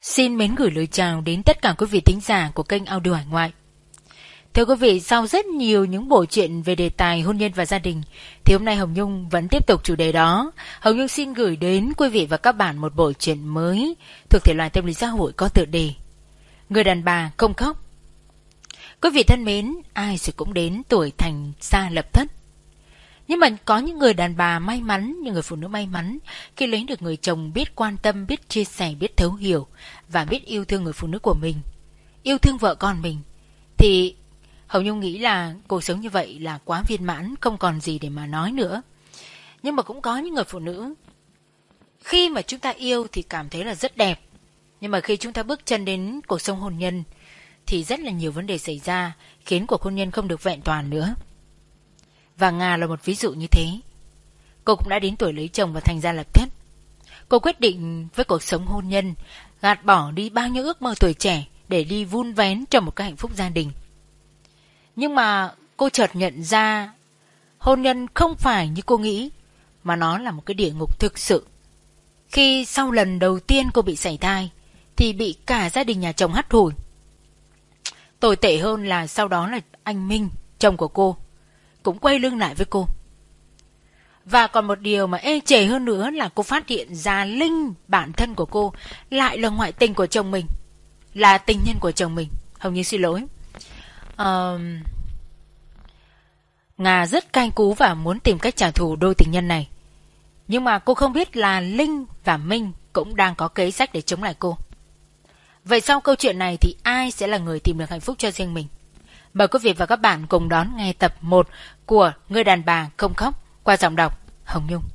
Xin mến gửi lời chào đến tất cả quý vị thính giả của kênh Audio Hải Ngoại. Thưa quý vị, sau rất nhiều những bộ truyện về đề tài hôn nhân và gia đình, thì hôm nay Hồng Nhung vẫn tiếp tục chủ đề đó. Hồng Nhung xin gửi đến quý vị và các bạn một bộ truyện mới thuộc thể loại tâm lý xã hội có tựa đề Người đàn bà không khóc. Quý vị thân mến, ai rồi cũng đến tuổi thành gia lập thất. Nhưng mà có những người đàn bà may mắn, những người phụ nữ may mắn khi lấy được người chồng biết quan tâm, biết chia sẻ, biết thấu hiểu và biết yêu thương người phụ nữ của mình, yêu thương vợ con mình, thì Hồng Nhung nghĩ là cuộc sống như vậy là quá viên mãn, không còn gì để mà nói nữa. Nhưng mà cũng có những người phụ nữ khi mà chúng ta yêu thì cảm thấy là rất đẹp, nhưng mà khi chúng ta bước chân đến cuộc sống hôn nhân thì rất là nhiều vấn đề xảy ra, khiến cuộc hôn nhân không được vẹn toàn nữa. Và Nga là một ví dụ như thế. Cô cũng đã đến tuổi lấy chồng và thành gia lập thất. Cô quyết định với cuộc sống hôn nhân gạt bỏ đi bao nhiêu ước mơ tuổi trẻ để đi vun vén cho một cái hạnh phúc gia đình. Nhưng mà cô chợt nhận ra hôn nhân không phải như cô nghĩ, mà nó là một cái địa ngục thực sự. Khi sau lần đầu tiên cô bị sảy thai thì bị cả gia đình nhà chồng hắt hủi. Tồi tệ hơn là sau đó là anh Minh, chồng của cô, cũng quay lưng lại với cô. Và còn một điều mà ê chề hơn nữa là cô phát hiện ra Linh, bạn thân của cô, lại là ngoại tình của chồng mình, là tình nhân của chồng mình. Hồng Như xin lỗi. Nga rất cay cú và muốn tìm cách trả thù đôi tình nhân này. Nhưng mà cô không biết là Linh và Minh cũng đang có kế sách để chống lại cô. Vậy sau câu chuyện này thì ai sẽ là người tìm được hạnh phúc cho riêng mình? Mời quý vị và các bạn cùng đón nghe tập 1 của Người đàn bà không khóc qua giọng đọc Hồng Nhung.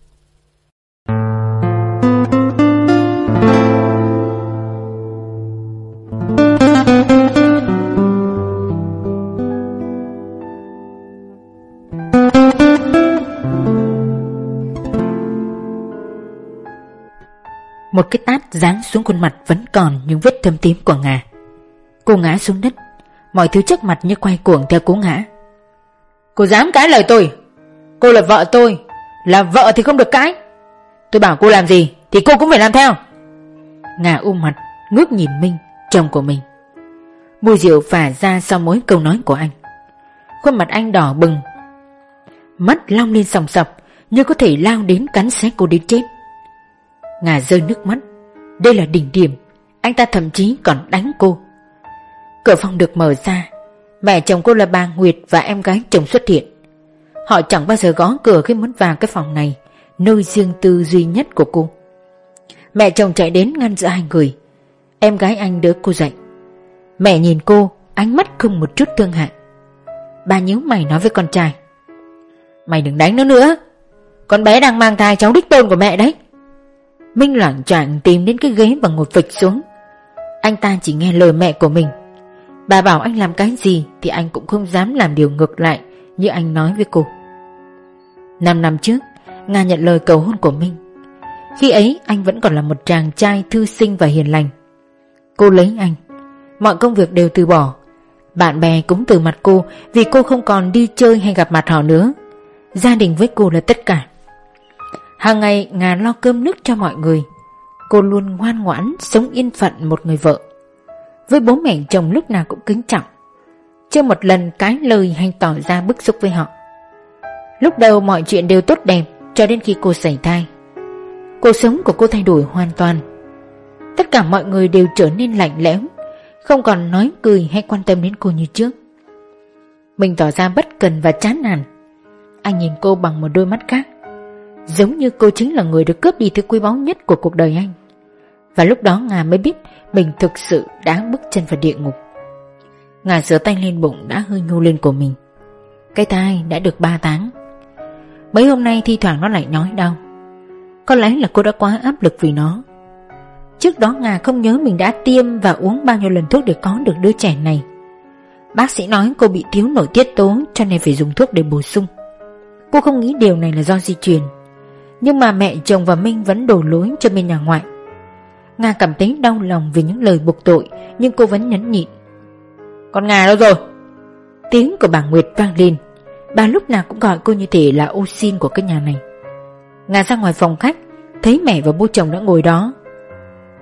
Một cái tát giáng xuống khuôn mặt vẫn còn những vết thâm tím của Nga. Cô ngã xuống đất, mọi thứ trước mặt như quay cuồng theo cú ngã. Cô dám cãi lời tôi? Cô là vợ tôi, là vợ thì không được cãi. Tôi bảo cô làm gì thì cô cũng phải làm theo. Nga mặt ngước nhìn Minh, chồng của mình. Mùi rượu phả ra sau mỗi câu nói của anh. Khuôn mặt anh đỏ bừng, mắt long lên sòng sọc như có thể lao đến cắn xé cô đến chết. Nga rơi nước mắt. Đây là đỉnh điểm. Anh ta thậm chí còn đánh cô. Cửa phòng được mở ra. Mẹ chồng cô là bà Nguyệt và em gái chồng xuất hiện. Họ chẳng bao giờ gõ cửa khi muốn vào cái phòng này, nơi riêng tư duy nhất của cô. Mẹ chồng chạy đến ngăn giữa hai người. Em gái anh đỡ cô dậy. Mẹ nhìn cô, ánh mắt không một chút thương hại. Bà nhíu mày nói với con trai: Mày đừng đánh nó nữa. Con bé đang mang thai cháu đích tôn của mẹ đấy. Minh loạng choạng tìm đến cái ghế và ngồi phịch xuống. Anh ta chỉ nghe lời mẹ của mình. Bà bảo anh làm cái gì thì anh cũng không dám làm điều ngược lại như anh nói với cô. 5 năm trước, Nga nhận lời cầu hôn của Minh. Khi ấy anh vẫn còn là một chàng trai thư sinh và hiền lành. Cô lấy anh. Mọi công việc đều từ bỏ. Bạn bè cũng từ mặt cô vì cô không còn đi chơi hay gặp mặt họ nữa. Gia đình với cô là tất cả. Hàng ngày Nga lo cơm nước cho mọi người. Cô luôn ngoan ngoãn sống yên phận một người vợ. Với bố mẹ chồng lúc nào cũng kính trọng, chưa một lần cái lời hay tỏ ra bức xúc với họ. Lúc đầu mọi chuyện đều tốt đẹp cho đến khi cô sảy thai. Cuộc sống của cô thay đổi hoàn toàn. Tất cả mọi người đều trở nên lạnh lẽo, không còn nói cười hay quan tâm đến cô như trước. Mình tỏ ra bất cần và chán nản. Anh nhìn cô bằng một đôi mắt khác, giống như cô chính là người được cướp đi thứ quý báu nhất của cuộc đời anh. Và lúc đó Nga mới biết mình thực sự đã bước chân vào địa ngục. Nga sửa tay lên bụng đã hơi nhô lên của mình. Cái thai đã được 3 tháng. Mấy hôm nay thi thoảng nó lại nói đau. Có lẽ là cô đã quá áp lực vì nó. Trước đó Nga không nhớ mình đã tiêm và uống bao nhiêu lần thuốc để có được đứa trẻ này. Bác sĩ nói cô bị thiếu nội tiết tố cho nên phải dùng thuốc để bổ sung. Cô không nghĩ điều này là do di truyền. Nhưng mà mẹ chồng và Minh vẫn đổ lỗi cho bên nhà ngoại. Nga cảm thấy đau lòng vì những lời buộc tội, nhưng cô vẫn nhẫn nhịn. Con Nga đâu rồi? Tiếng của bà Nguyệt vang lên. Bà lúc nào cũng gọi cô như thể là ô xin của cái nhà này. Nga ra ngoài phòng khách, thấy mẹ và bố chồng đã ngồi đó.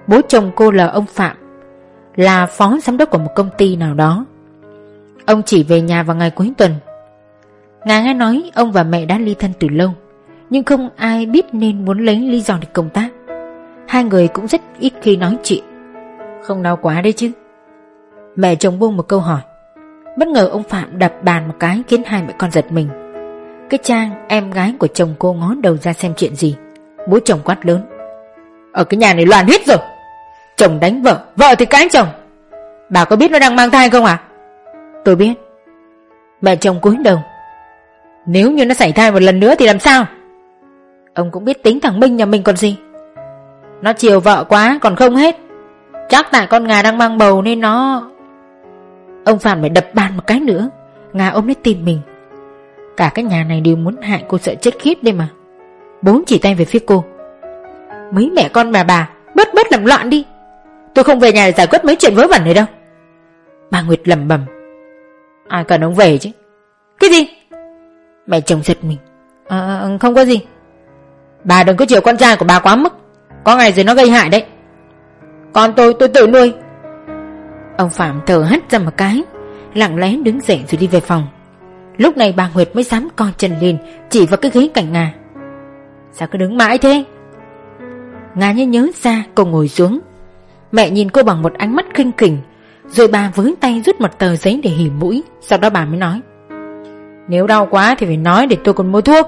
Bố chồng cô là ông Phạm, là phó giám đốc của một công ty nào đó. Ông chỉ về nhà vào ngày cuối tuần. Nga nghe nói ông và mẹ đã ly thân từ lâu, nhưng không ai biết nên muốn lấy lý do để công tác. Hai người cũng rất ít khi nói chuyện. Không đau quá đấy chứ? Mẹ chồng buông một câu hỏi. Bất ngờ ông Phạm đập bàn một cái khiến hai mẹ con giật mình. Cái Trang, em gái của chồng cô, ngó đầu ra xem chuyện gì. Bố chồng quát lớn. Ở cái nhà này loạn hết rồi. Chồng đánh vợ, vợ thì cãi chồng. Bà có biết nó đang mang thai không à? Tôi biết. Mẹ chồng cúi đầu. Nếu như nó xảy thai một lần nữa thì làm sao? Ông cũng biết tính thằng Minh nhà mình còn gì. Nó chiều vợ quá còn không hết. Chắc tại con Nga đang mang bầu nên nó... Ông Phạm phải đập bàn một cái nữa. Nga ôm lấy tim mình. Cả cái nhà này đều muốn hại cô sợ chết khiếp đây mà. Bố chỉ tay về phía cô. Mấy mẹ con bà bớt làm loạn đi. Tôi không về nhà để giải quyết mấy chuyện vớ vẩn này đâu. Bà Nguyệt lẩm bẩm. Ai cần ông về chứ? Cái gì? Mẹ chồng giật mình. Không có gì. Bà đừng có chiều con trai của bà quá mức. Có ngày rồi nó gây hại đấy. Con tôi tự nuôi. Ông Phạm thở hắt ra một cái, lặng lẽ đứng dậy rồi đi về phòng. Lúc này bà Nguyệt mới dám coi chân lên, chỉ vào cái ghế cạnh Nga. Sao cứ đứng mãi thế? Nga nhớ ra, cô ngồi xuống. Mẹ nhìn cô bằng một ánh mắt khinh khỉnh, rồi bà với tay rút một tờ giấy để hỉ mũi. Sau đó bà mới nói. Nếu đau quá thì phải nói để tôi còn mua thuốc.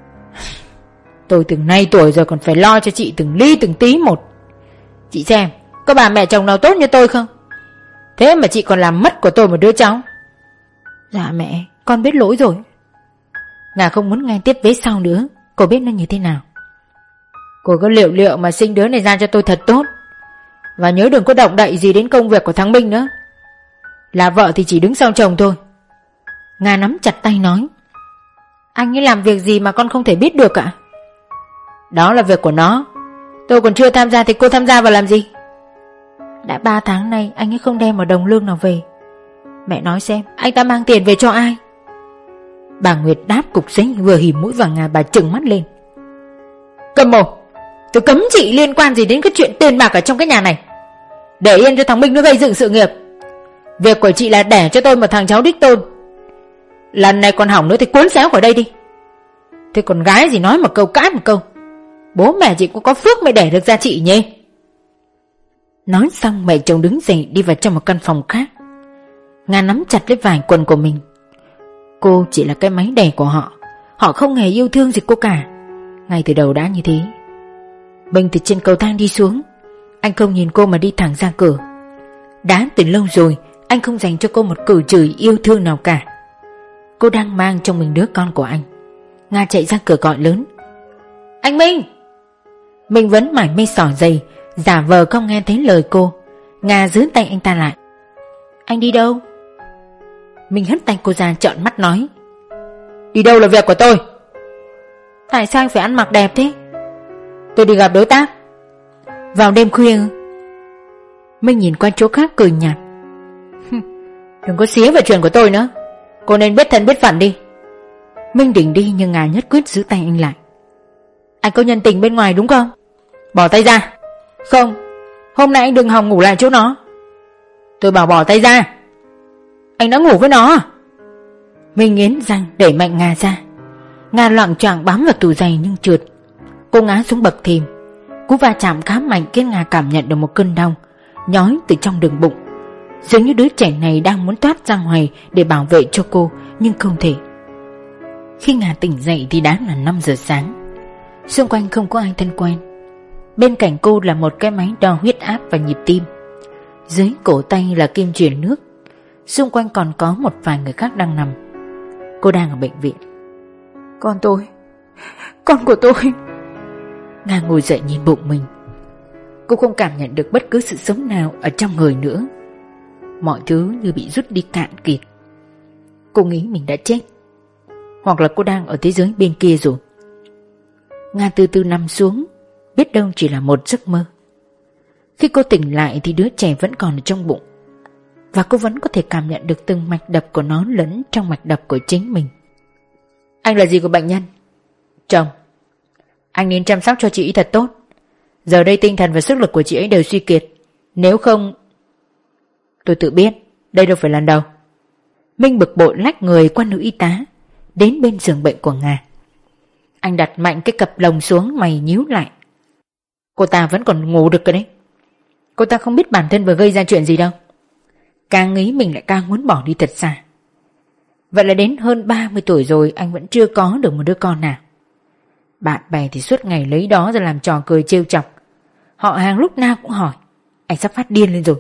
Tôi từng nay tuổi rồi còn phải lo cho chị từng ly từng tí một. Chị xem, có bà mẹ chồng nào tốt như tôi không? Thế mà chị còn làm mất của tôi một đứa cháu. Dạ mẹ, con biết lỗi rồi. Nga không muốn nghe tiếp vế sau nữa. Cô biết nó như thế nào. Cô có liệu mà sinh đứa này ra cho tôi thật tốt. Và nhớ đừng có động đậy gì đến công việc của thằng Minh nữa. Là vợ thì chỉ đứng sau chồng thôi. Nga nắm chặt tay nói. Anh ấy làm việc gì mà con không thể biết được ạ? Đó là việc của nó. Tôi còn chưa tham gia thì cô tham gia vào làm gì? Đã 3 tháng nay anh ấy không đem một đồng lương nào về. Mẹ nói xem, anh ta mang tiền về cho ai? Bà Nguyệt đáp cục giấy vừa hỉ mũi vào Nga. Bà trừng mắt lên. Cầm mồm. Tôi cấm chị liên quan gì đến cái chuyện tiền bạc ở trong cái nhà này. Để yên cho thằng Minh nó gây dựng sự nghiệp. Việc của chị là đẻ cho tôi một thằng cháu đích tôn. Lần này còn hỏng nữa thì cuốn xéo khỏi đây đi. Thế con gái gì nói một câu cãi một câu. Bố mẹ chị cũng có phước mới đẻ được ra chị nhỉ. Nói xong mẹ chồng đứng dậy đi vào trong một căn phòng khác. Nga nắm chặt lấy vải quần của mình. Cô chỉ là cái máy đẻ của họ. Họ không hề yêu thương gì cô cả. Ngay từ đầu đã như thế. Bình từ trên cầu thang đi xuống. Anh không nhìn cô mà đi thẳng ra cửa. Đã từ lâu rồi anh không dành cho cô một cử chỉ yêu thương nào cả. Cô đang mang trong mình đứa con của anh. Nga chạy ra cửa gọi lớn. Anh Minh! Minh vẫn mải mê xỏ giày, giả vờ không nghe thấy lời cô. Nga giữ tay anh ta lại. Anh đi đâu? Minh hất tay cô ra trợn mắt nói. Đi đâu là việc của tôi. Tại sao anh phải ăn mặc đẹp thế? Tôi đi gặp đối tác. Vào đêm khuya? Minh nhìn qua chỗ khác cười nhạt. Đừng có xía vào chuyện của tôi nữa. Cô nên biết thân biết phận đi. Minh định đi nhưng Nga nhất quyết giữ tay anh lại. Anh có nhân tình bên ngoài đúng không? Bỏ tay ra. Không, hôm nay anh đừng hòng ngủ lại chỗ nó. Tôi bảo bỏ tay ra. Anh đã ngủ với nó à? Minh nghiến răng đẩy mạnh Nga ra. Nga loạng choạng bám vào tủ giày nhưng trượt. Cô ngã xuống bậc thềm. Cú va chạm khá mạnh khiến Nga cảm nhận được một cơn đau nhói từ trong đường bụng. Dường như đứa trẻ này đang muốn thoát ra ngoài để bảo vệ cho cô, nhưng không thể. Khi Nga tỉnh dậy thì đã là 5 giờ sáng. Xung quanh không có ai thân quen. Bên cạnh cô là một cái máy đo huyết áp và nhịp tim. Dưới cổ tay là kim truyền nước. Xung quanh còn có một vài người khác đang nằm. Cô đang ở bệnh viện. Con của tôi. Nga ngồi dậy nhìn bụng mình. Cô không cảm nhận được bất cứ sự sống nào ở trong người nữa. Mọi thứ như bị rút đi cạn kiệt. Cô nghĩ mình đã chết, hoặc là cô đang ở thế giới bên kia rồi. Nga từ từ nằm xuống, biết đâu chỉ là một giấc mơ. Khi cô tỉnh lại thì đứa trẻ vẫn còn ở trong bụng, và cô vẫn có thể cảm nhận được từng mạch đập của nó lẫn trong mạch đập của chính mình. Anh là gì của bệnh nhân? Chồng. Anh nên chăm sóc cho chị thật tốt. Giờ đây tinh thần và sức lực của chị ấy đều suy kiệt. Nếu không... Tôi tự biết, đây đâu phải lần đầu. Minh bực bội lách người qua nữ y tá, đến bên giường bệnh của Nga. Anh đặt mạnh cái cặp lồng xuống, mày nhíu lại. Cô ta vẫn còn ngủ được cơ đấy. Cô ta không biết bản thân vừa gây ra chuyện gì đâu. Càng nghĩ mình lại càng muốn bỏ đi thật xa. Vậy là đến hơn 30 tuổi rồi anh vẫn chưa có được một đứa con nào. Bạn bè thì suốt ngày lấy đó ra làm trò cười trêu chọc. Họ hàng lúc nào cũng hỏi, anh sắp phát điên lên rồi.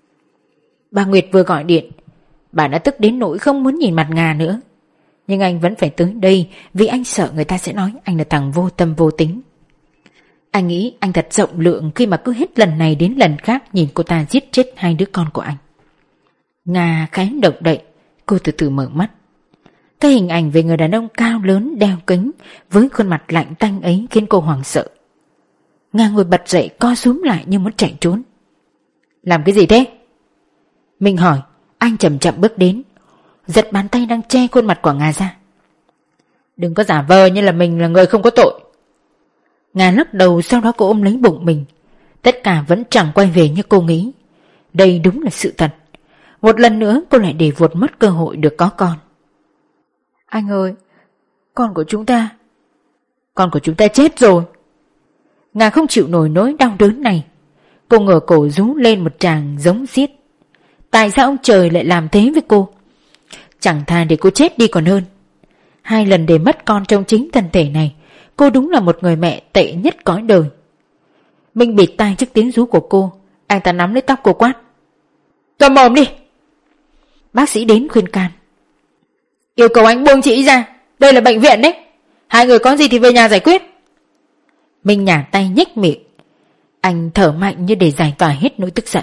Bà Nguyệt vừa gọi điện. Bà đã tức đến nỗi không muốn nhìn mặt Nga nữa. Nhưng anh vẫn phải tới đây vì anh sợ người ta sẽ nói anh là thằng vô tâm vô tính. Anh nghĩ anh thật rộng lượng khi mà cứ hết lần này đến lần khác nhìn cô ta giết chết hai đứa con của anh. Nga khẽ động đậy, cô từ từ mở mắt. Cái hình ảnh về người đàn ông cao lớn đeo kính với khuôn mặt lạnh tanh ấy khiến cô hoảng sợ. Nga ngồi bật dậy, co rúm lại như muốn chạy trốn. Làm cái gì thế? Mình hỏi. Anh chậm chậm bước đến, giật bàn tay đang che khuôn mặt của Nga ra. Đừng có giả vờ như là mình là người không có tội. Nga lắc đầu, sau đó cô ôm lấy bụng mình. Tất cả vẫn chẳng quay về như cô nghĩ. Đây đúng là sự thật. Một lần nữa cô lại để vụt mất cơ hội được có con. Anh ơi, con của chúng ta... Con của chúng ta chết rồi. Nga không chịu nổi nỗi đau đớn này. Cô ngửa cổ rú lên một tràng giống xiết. Tại sao ông trời lại làm thế với cô? Chẳng thà để cô chết đi còn hơn. 2 lần để mất con trong chính thân thể này, cô đúng là một người mẹ tệ nhất cõi đời. Minh bịt tai trước tiếng rú của cô. Anh ta nắm lấy tóc cô quát. Cầm mồm đi. Bác sĩ đến khuyên can. Yêu cầu anh buông chị ra. Đây là bệnh viện đấy. Hai người có gì thì về nhà giải quyết. Minh nhả tay nhếch miệng. Anh thở mạnh như để giải tỏa hết nỗi tức giận.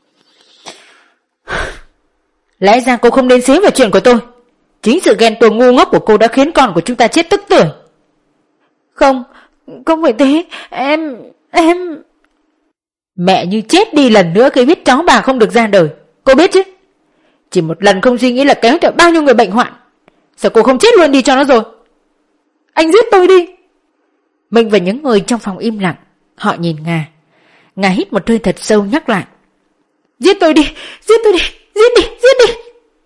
Lẽ ra cô không nên xía vào chuyện của tôi. Chính sự ghen tuông ngu ngốc của cô đã khiến con của chúng ta chết tức tưởi. Không phải thế. Em... Mẹ như chết đi lần nữa khi biết cháu bà không được ra đời. Cô biết chứ. Chỉ một lần không suy nghĩ là kéo theo bao nhiêu người bệnh hoạn. Sao cô không chết luôn đi cho nó rồi? Anh giết tôi đi. Mình và những người trong phòng im lặng. Họ nhìn Nga. Nga hít một hơi thật sâu nhắc lại. Giết tôi đi. Giết tôi đi. Giết đi. Giết đi.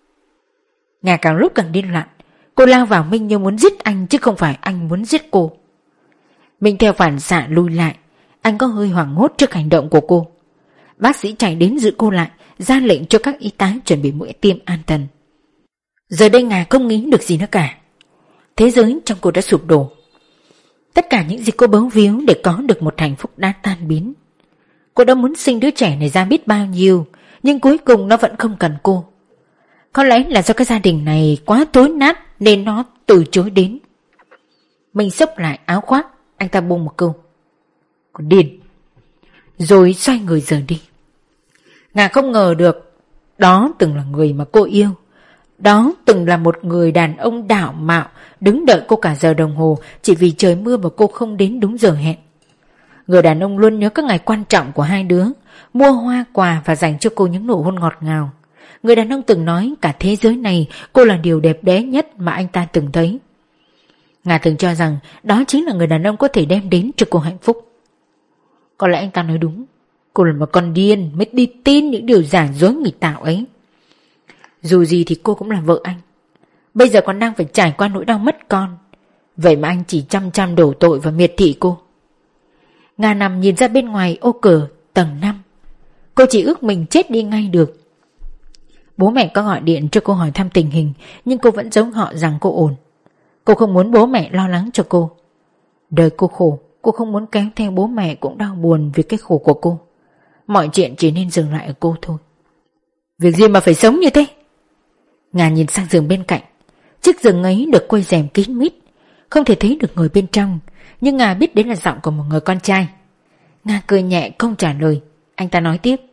Nga càng lúc càng điên loạn. Cô lao vào Minh như muốn giết anh chứ không phải anh muốn giết cô. Minh theo phản xạ lùi lại. Anh có hơi hoảng hốt trước hành động của cô. Bác sĩ chạy đến giữ cô lại, ra lệnh cho các y tá chuẩn bị mũi tiêm an thần. Giờ đây Nga không nghĩ được gì nữa cả. Thế giới trong cô đã sụp đổ. Tất cả những gì cô bấu víu để có được một hạnh phúc đã tan biến. Cô đã muốn sinh đứa trẻ này ra biết bao nhiêu, nhưng cuối cùng nó vẫn không cần cô. Có lẽ là do cái gia đình này quá thối nát nên nó từ chối đến. Mình xốc lại áo khoác. Anh ta buông một câu. Còn điên. Rồi xoay người rời đi. Nga không ngờ được đó từng là người mà cô yêu. Đó từng là một người đàn ông đạo mạo đứng đợi cô cả giờ đồng hồ chỉ vì trời mưa mà cô không đến đúng giờ hẹn. Người đàn ông luôn nhớ các ngày quan trọng của hai đứa, mua hoa quà và dành cho cô những nụ hôn ngọt ngào. Người đàn ông từng nói cả thế giới này cô là điều đẹp đẽ nhất mà anh ta từng thấy. Nga từng cho rằng đó chính là người đàn ông có thể đem đến cho cô hạnh phúc. Có lẽ anh ta nói đúng. Cô là một con điên mới đi tin những điều giả dối nghịch tạo ấy. Dù gì thì cô cũng là vợ anh. Bây giờ còn đang phải trải qua nỗi đau mất con. Vậy mà anh chỉ chăm đổ tội và miệt thị cô. Nga nằm nhìn ra bên ngoài ô cửa tầng 5. Cô chỉ ước mình chết đi ngay được. Bố mẹ có gọi điện cho cô hỏi thăm tình hình, nhưng cô vẫn giấu họ rằng cô ổn. Cô không muốn bố mẹ lo lắng cho cô. Đời cô khổ, cô không muốn kéo theo bố mẹ cũng đau buồn vì cái khổ của cô. Mọi chuyện chỉ nên dừng lại ở cô thôi. Việc gì mà phải sống như thế? Nga nhìn sang giường bên cạnh. Chiếc giường ấy được quây rèm kín mít, không thể thấy được người bên trong, nhưng Nga biết đến là giọng của một người con trai. Nga cười nhẹ không trả lời. Anh ta nói tiếp.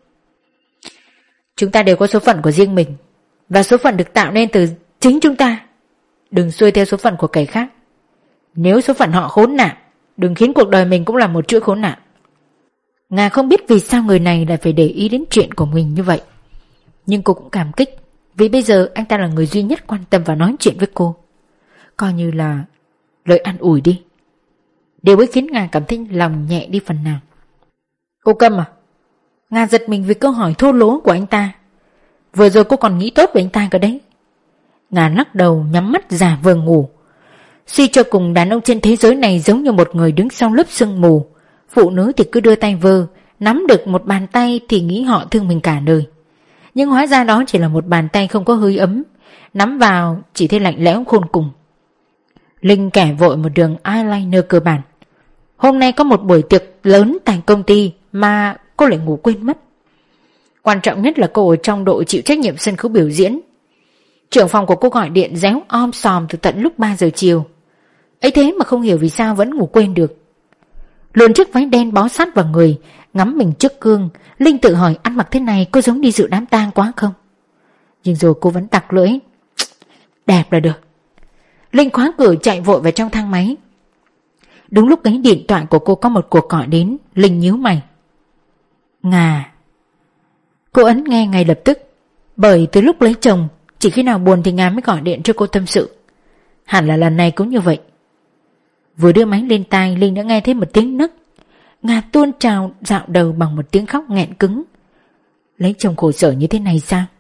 Chúng ta đều có số phận của riêng mình, và số phận được tạo nên từ chính chúng ta. Đừng xuôi theo số phận của kẻ khác. Nếu số phận họ khốn nạn, đừng khiến cuộc đời mình cũng là một chuỗi khốn nạn. Nga không biết vì sao người này lại phải để ý đến chuyện của mình như vậy, nhưng cô cũng cảm kích vì bây giờ anh ta là người duy nhất quan tâm và nói chuyện với cô. Coi như là lời an ủi đi. Điều ấy khiến Nga cảm thấy lòng nhẹ đi phần nào. Cô câm à? Nga giật mình vì câu hỏi thô lỗ của anh ta. Vừa rồi cô còn nghĩ tốt về anh ta cơ đấy. Nga lắc đầu nhắm mắt giả vờ ngủ. Suy cho cùng, đàn ông trên thế giới này giống như một người đứng sau lớp sương mù. Phụ nữ thì cứ đưa tay vơ, nắm được một bàn tay thì nghĩ họ thương mình cả đời. Nhưng hóa ra đó chỉ là một bàn tay không có hơi ấm, nắm vào chỉ thấy lạnh lẽo khôn cùng. Linh kẻ vội một đường eyeliner cơ bản. Hôm nay có một buổi tiệc lớn tại công ty mà cô lại ngủ quên mất. Quan trọng nhất là cô ở trong đội chịu trách nhiệm sân khấu biểu diễn. Trưởng phòng của cô gọi điện réo om sòm từ tận lúc 3 giờ chiều. Ấy thế mà không hiểu vì sao vẫn ngủ quên được. Luồn chiếc váy đen bó sát vào người, ngắm mình trước gương, Linh tự hỏi ăn mặc thế này có giống đi dự đám tang quá không. Nhưng rồi cô vẫn tặc lưỡi. Đẹp là được. Linh khóa cửa chạy vội vào trong thang máy. Đúng lúc ấy điện thoại của cô có một cuộc gọi đến. Linh nhíu mày. Nga. Cô ấn nghe ngay lập tức. Bởi từ lúc lấy chồng, chỉ khi nào buồn thì Nga mới gọi điện cho cô tâm sự. Hẳn là lần này cũng như vậy. Vừa đưa máy lên tai, Linh đã nghe thấy một tiếng nấc. Nga tuôn trào dạo đầu bằng một tiếng khóc nghẹn cứng. Lấy chồng khổ sở như thế này sao?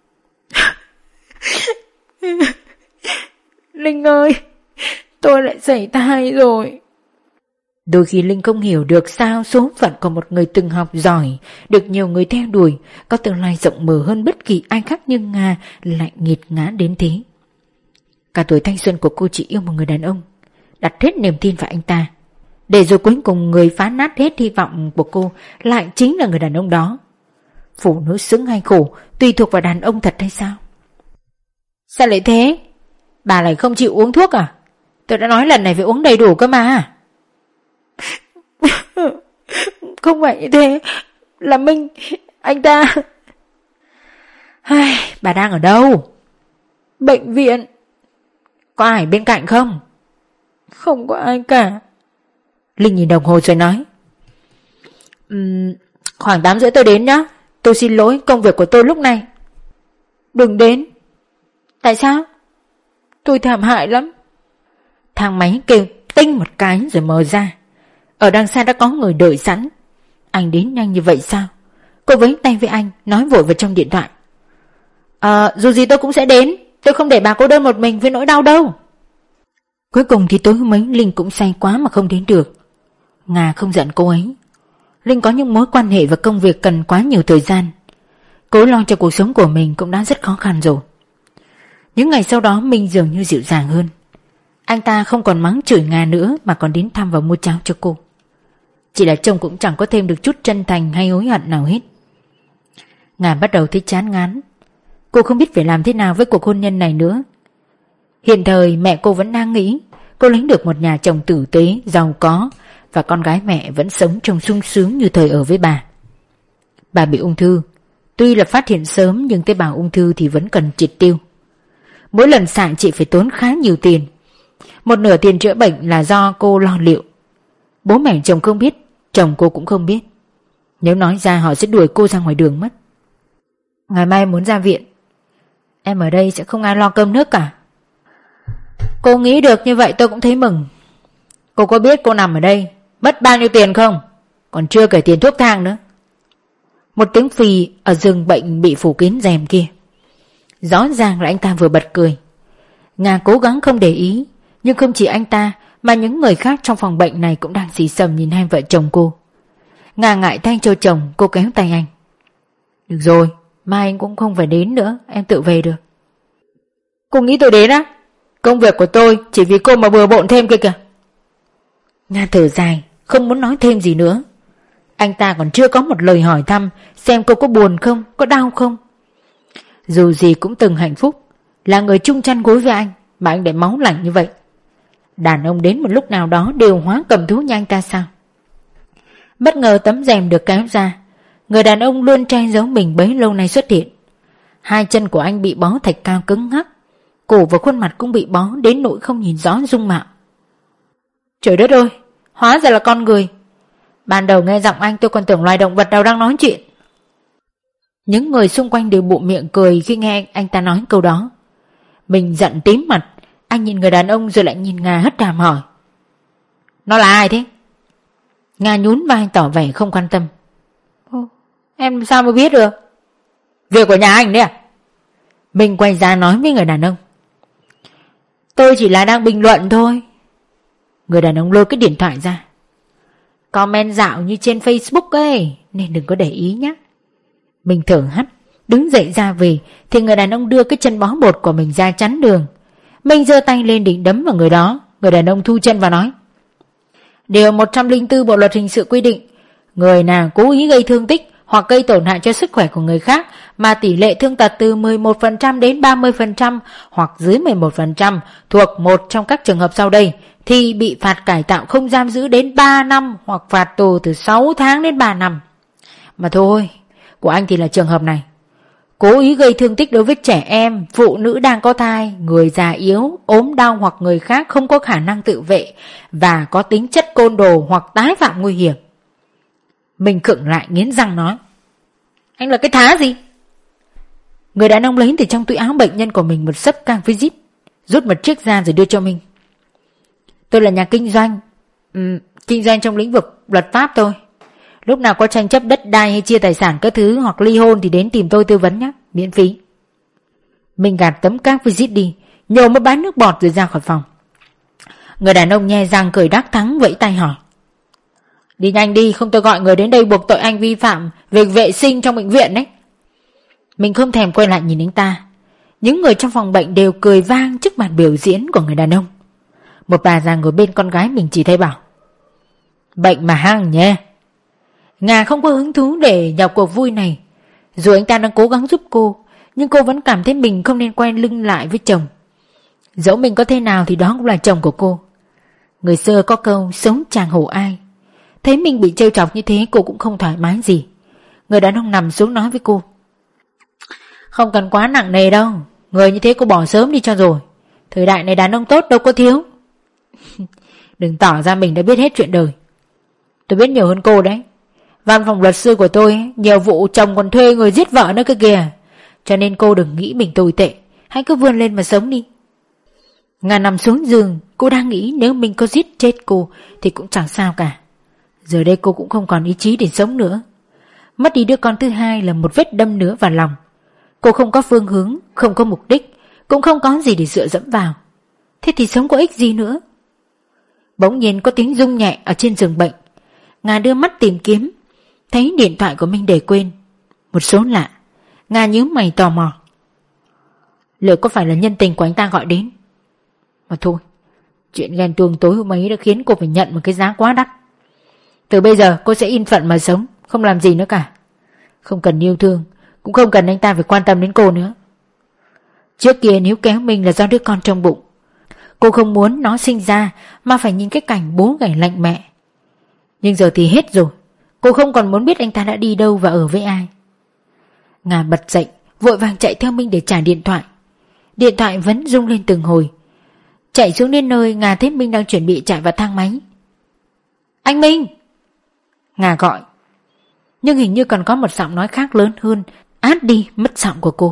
Linh ơi, tôi lại xảy thai rồi. Đôi khi Linh không hiểu được sao số phận của một người từng học giỏi, được nhiều người theo đuổi, có tương lai rộng mở hơn bất kỳ ai khác như Nga lại nghiệt ngã đến thế. Cả tuổi thanh xuân của cô chỉ yêu một người đàn ông, đặt hết niềm tin vào anh ta, để rồi cuối cùng người phá nát hết hy vọng của cô lại chính là người đàn ông đó. Phụ nữ sướng hay khổ tùy thuộc vào đàn ông thật hay sao? Sao lại thế? Bà lại không chịu uống thuốc à? Tôi đã nói lần này phải uống đầy đủ cơ mà. Không phải như thế. Là Minh, anh ta. Bà đang ở đâu? Bệnh viện. Có ai bên cạnh không? Không có ai cả. Linh nhìn đồng hồ rồi nói. Khoảng 8:30 tôi đến nhá. Tôi xin lỗi, công việc của tôi lúc này. Đừng đến. Tại sao? Tôi thảm hại lắm. Thang máy kêu tinh một cái rồi mở ra. Ở đằng xa đã có người đợi sẵn. Anh đến nhanh như vậy sao? Cô vẫy tay với anh, nói vội vào trong điện thoại. Dù gì tôi cũng sẽ đến. Tôi không để bà cô đơn một mình với nỗi đau đâu. Cuối cùng thì tối hôm ấy Linh cũng say quá mà không đến được. Nga không giận cô ấy. Linh có những mối quan hệ và công việc cần quá nhiều thời gian. Cô lo cho cuộc sống của mình cũng đã rất khó khăn rồi. Những ngày sau đó Minh dường như dịu dàng hơn. Anh ta không còn mắng chửi Nga nữa mà còn đến thăm và mua cháo cho cô. Chỉ là chồng cũng chẳng có thêm được chút chân thành hay hối hận nào hết. Nga bắt đầu thấy chán ngán. Cô không biết phải làm thế nào với cuộc hôn nhân này nữa. Hiện thời mẹ cô vẫn đang nghĩ cô lấy được một nhà chồng tử tế, giàu có, và con gái mẹ vẫn sống trong sung sướng như thời ở với bà. Bà bị ung thư. Tuy là phát hiện sớm nhưng tế bào ung thư thì vẫn cần triệt tiêu. Mỗi lần xạ trị phải tốn khá nhiều tiền. Một nửa tiền chữa bệnh là do cô lo liệu. Bố mẹ chồng không biết, chồng cô cũng không biết. Nếu nói ra họ sẽ đuổi cô ra ngoài đường mất. Ngày mai muốn ra viện. Em ở đây sẽ không ai lo cơm nước cả. Cô nghĩ được như vậy tôi cũng thấy mừng. Cô có biết cô nằm ở đây mất bao nhiêu tiền không? Còn chưa kể tiền thuốc thang nữa. Một tiếng phì ở giường bệnh bị phủ kín rèm kia. Rõ ràng là anh ta vừa bật cười. Nga cố gắng không để ý, nhưng không chỉ anh ta mà những người khác trong phòng bệnh này cũng đang xì xầm nhìn hai vợ chồng cô. Nga ngại thay cho chồng, cô kéo tay anh. Được rồi, mai anh cũng không phải đến nữa, em tự về được. Cô nghĩ tôi đến á? Công việc của tôi chỉ vì cô mà bừa bộn thêm kia kìa. Nga thở dài, không muốn nói thêm gì nữa. Anh ta còn chưa có một lời hỏi thăm xem cô có buồn không, có đau không. Dù gì cũng từng hạnh phúc, là người chung chăn gối với anh mà anh lại máu lạnh như vậy. Đàn ông đến một lúc nào đó đều hóa cầm thú như anh ta sao? Bất ngờ tấm rèm được kéo ra. Người đàn ông luôn che giấu mình bấy lâu nay xuất hiện. Hai chân của anh bị bó thạch cao cứng ngắc, cổ và khuôn mặt cũng bị bó đến nỗi không nhìn rõ dung mạo. Trời đất ơi, hóa ra là con người. Ban đầu nghe giọng anh tôi còn tưởng loài động vật nào đang nói chuyện. Những người xung quanh đều bụm miệng cười khi nghe anh ta nói câu đó. Mình giận tím mặt, anh nhìn người đàn ông rồi lại nhìn Nga hất hàm hỏi. Nó là ai thế? Nga nhún vai tỏ vẻ không quan tâm. Em sao mà biết được? Việc của nhà anh đấy à? Mình quay ra nói với người đàn ông. Tôi chỉ là đang bình luận thôi. Người đàn ông lôi cái điện thoại ra. Comment dạo như trên Facebook ấy, nên đừng có để ý nhé. Mình thở hắt, đứng dậy ra về, thì người đàn ông đưa cái chân bó bột của mình ra chắn đường. Mình giơ tay lên định đấm vào người đó. Người đàn ông thu chân và nói. Điều 104 Bộ luật hình sự quy định, người nào cố ý gây thương tích hoặc gây tổn hại cho sức khỏe của người khác mà tỷ lệ thương tật từ 11% đến 30% hoặc dưới 11% thuộc một trong các trường hợp sau đây thì bị phạt cải tạo không giam giữ đến 3 năm hoặc phạt tù từ 6 tháng đến 3 năm. Mà thôi, của anh thì là trường hợp này. Cố ý gây thương tích đối với trẻ em, phụ nữ đang có thai, người già yếu, ốm đau hoặc người khác không có khả năng tự vệ và có tính chất côn đồ hoặc tái phạm nguy hiểm. Mình khựng lại nghiến răng nói. Anh là cái thá gì? Người đàn ông lấy từ trong túi áo bệnh nhân của mình một xấp cang phê zip, rút một chiếc ra rồi đưa cho mình. Tôi là nhà kinh doanh, kinh doanh trong lĩnh vực luật pháp thôi. Lúc nào có tranh chấp đất đai hay chia tài sản các thứ hoặc ly hôn thì đến tìm tôi tư vấn nhé, miễn phí. Mình gạt tấm các visit đi, nhổ một bát nước bọt rồi ra khỏi phòng. Người đàn ông nhe răng cười đắc thắng vẫy tay hỏi. Đi nhanh đi, không tôi gọi người đến đây buộc tội anh vi phạm về vệ sinh trong bệnh viện đấy. Mình không thèm quay lại nhìn anh ta. Những người trong phòng bệnh đều cười vang trước màn biểu diễn của người đàn ông. Một bà già ngồi bên con gái mình chỉ thấy bảo. Bệnh mà hăng nhé. Nga không có hứng thú để nhập cuộc vui này. Dù anh ta đang cố gắng giúp cô, nhưng cô vẫn cảm thấy mình không nên quay lưng lại với chồng. Dẫu mình có thế nào thì đó cũng là chồng của cô. Người xưa có câu sống chàng hổ ai. Thấy mình bị trêu chọc như thế cô cũng không thoải mái gì. Người đàn ông nằm xuống nói với cô. Không cần quá nặng nề đâu. Người như thế cô bỏ sớm đi cho rồi. Thời đại này đàn ông tốt đâu có thiếu. Đừng tỏ ra mình đã biết hết chuyện đời. Tôi biết nhiều hơn cô đấy. Văn phòng luật sư của tôi nhiều vụ chồng còn thuê người giết vợ nữa cơ kìa. Cho nên cô đừng nghĩ mình tồi tệ. Hãy cứ vươn lên mà sống đi. Nga nằm xuống giường. Cô đang nghĩ nếu mình có giết chết cô thì cũng chẳng sao cả. Giờ đây cô cũng không còn ý chí để sống nữa. Mất đi đứa con thứ hai là một vết đâm nữa vào lòng. Cô không có phương hướng, không có mục đích, cũng không có gì để dựa dẫm vào. Thế thì sống có ích gì nữa? Bỗng nhiên có tiếng rung nhẹ ở trên giường bệnh. Nga đưa mắt tìm kiếm, thấy điện thoại của mình để quên. Một số lạ. Nga nhíu mày tò mò. Liệu có phải là nhân tình của anh ta gọi đến? Mà thôi, chuyện ghen tuông tối hôm ấy đã khiến cô phải nhận một cái giá quá đắt. Từ bây giờ cô sẽ yên phận mà sống, không làm gì nữa cả. Không cần yêu thương, cũng không cần anh ta phải quan tâm đến cô nữa. Trước kia níu kéo mình là do đứa con trong bụng. Cô không muốn nó sinh ra mà phải nhìn cái cảnh bố gảy lạnh mẹ. Nhưng giờ thì hết rồi. Cô không còn muốn biết anh ta đã đi đâu và ở với ai. Nga bật dậy, vội vàng chạy theo Minh để trả điện thoại. Điện thoại vẫn rung lên từng hồi. Chạy xuống đến nơi, Nga thấy Minh đang chuẩn bị chạy vào thang máy. Anh Minh! Nga gọi. Nhưng hình như còn có một giọng nói khác lớn hơn, át đi mất giọng của cô.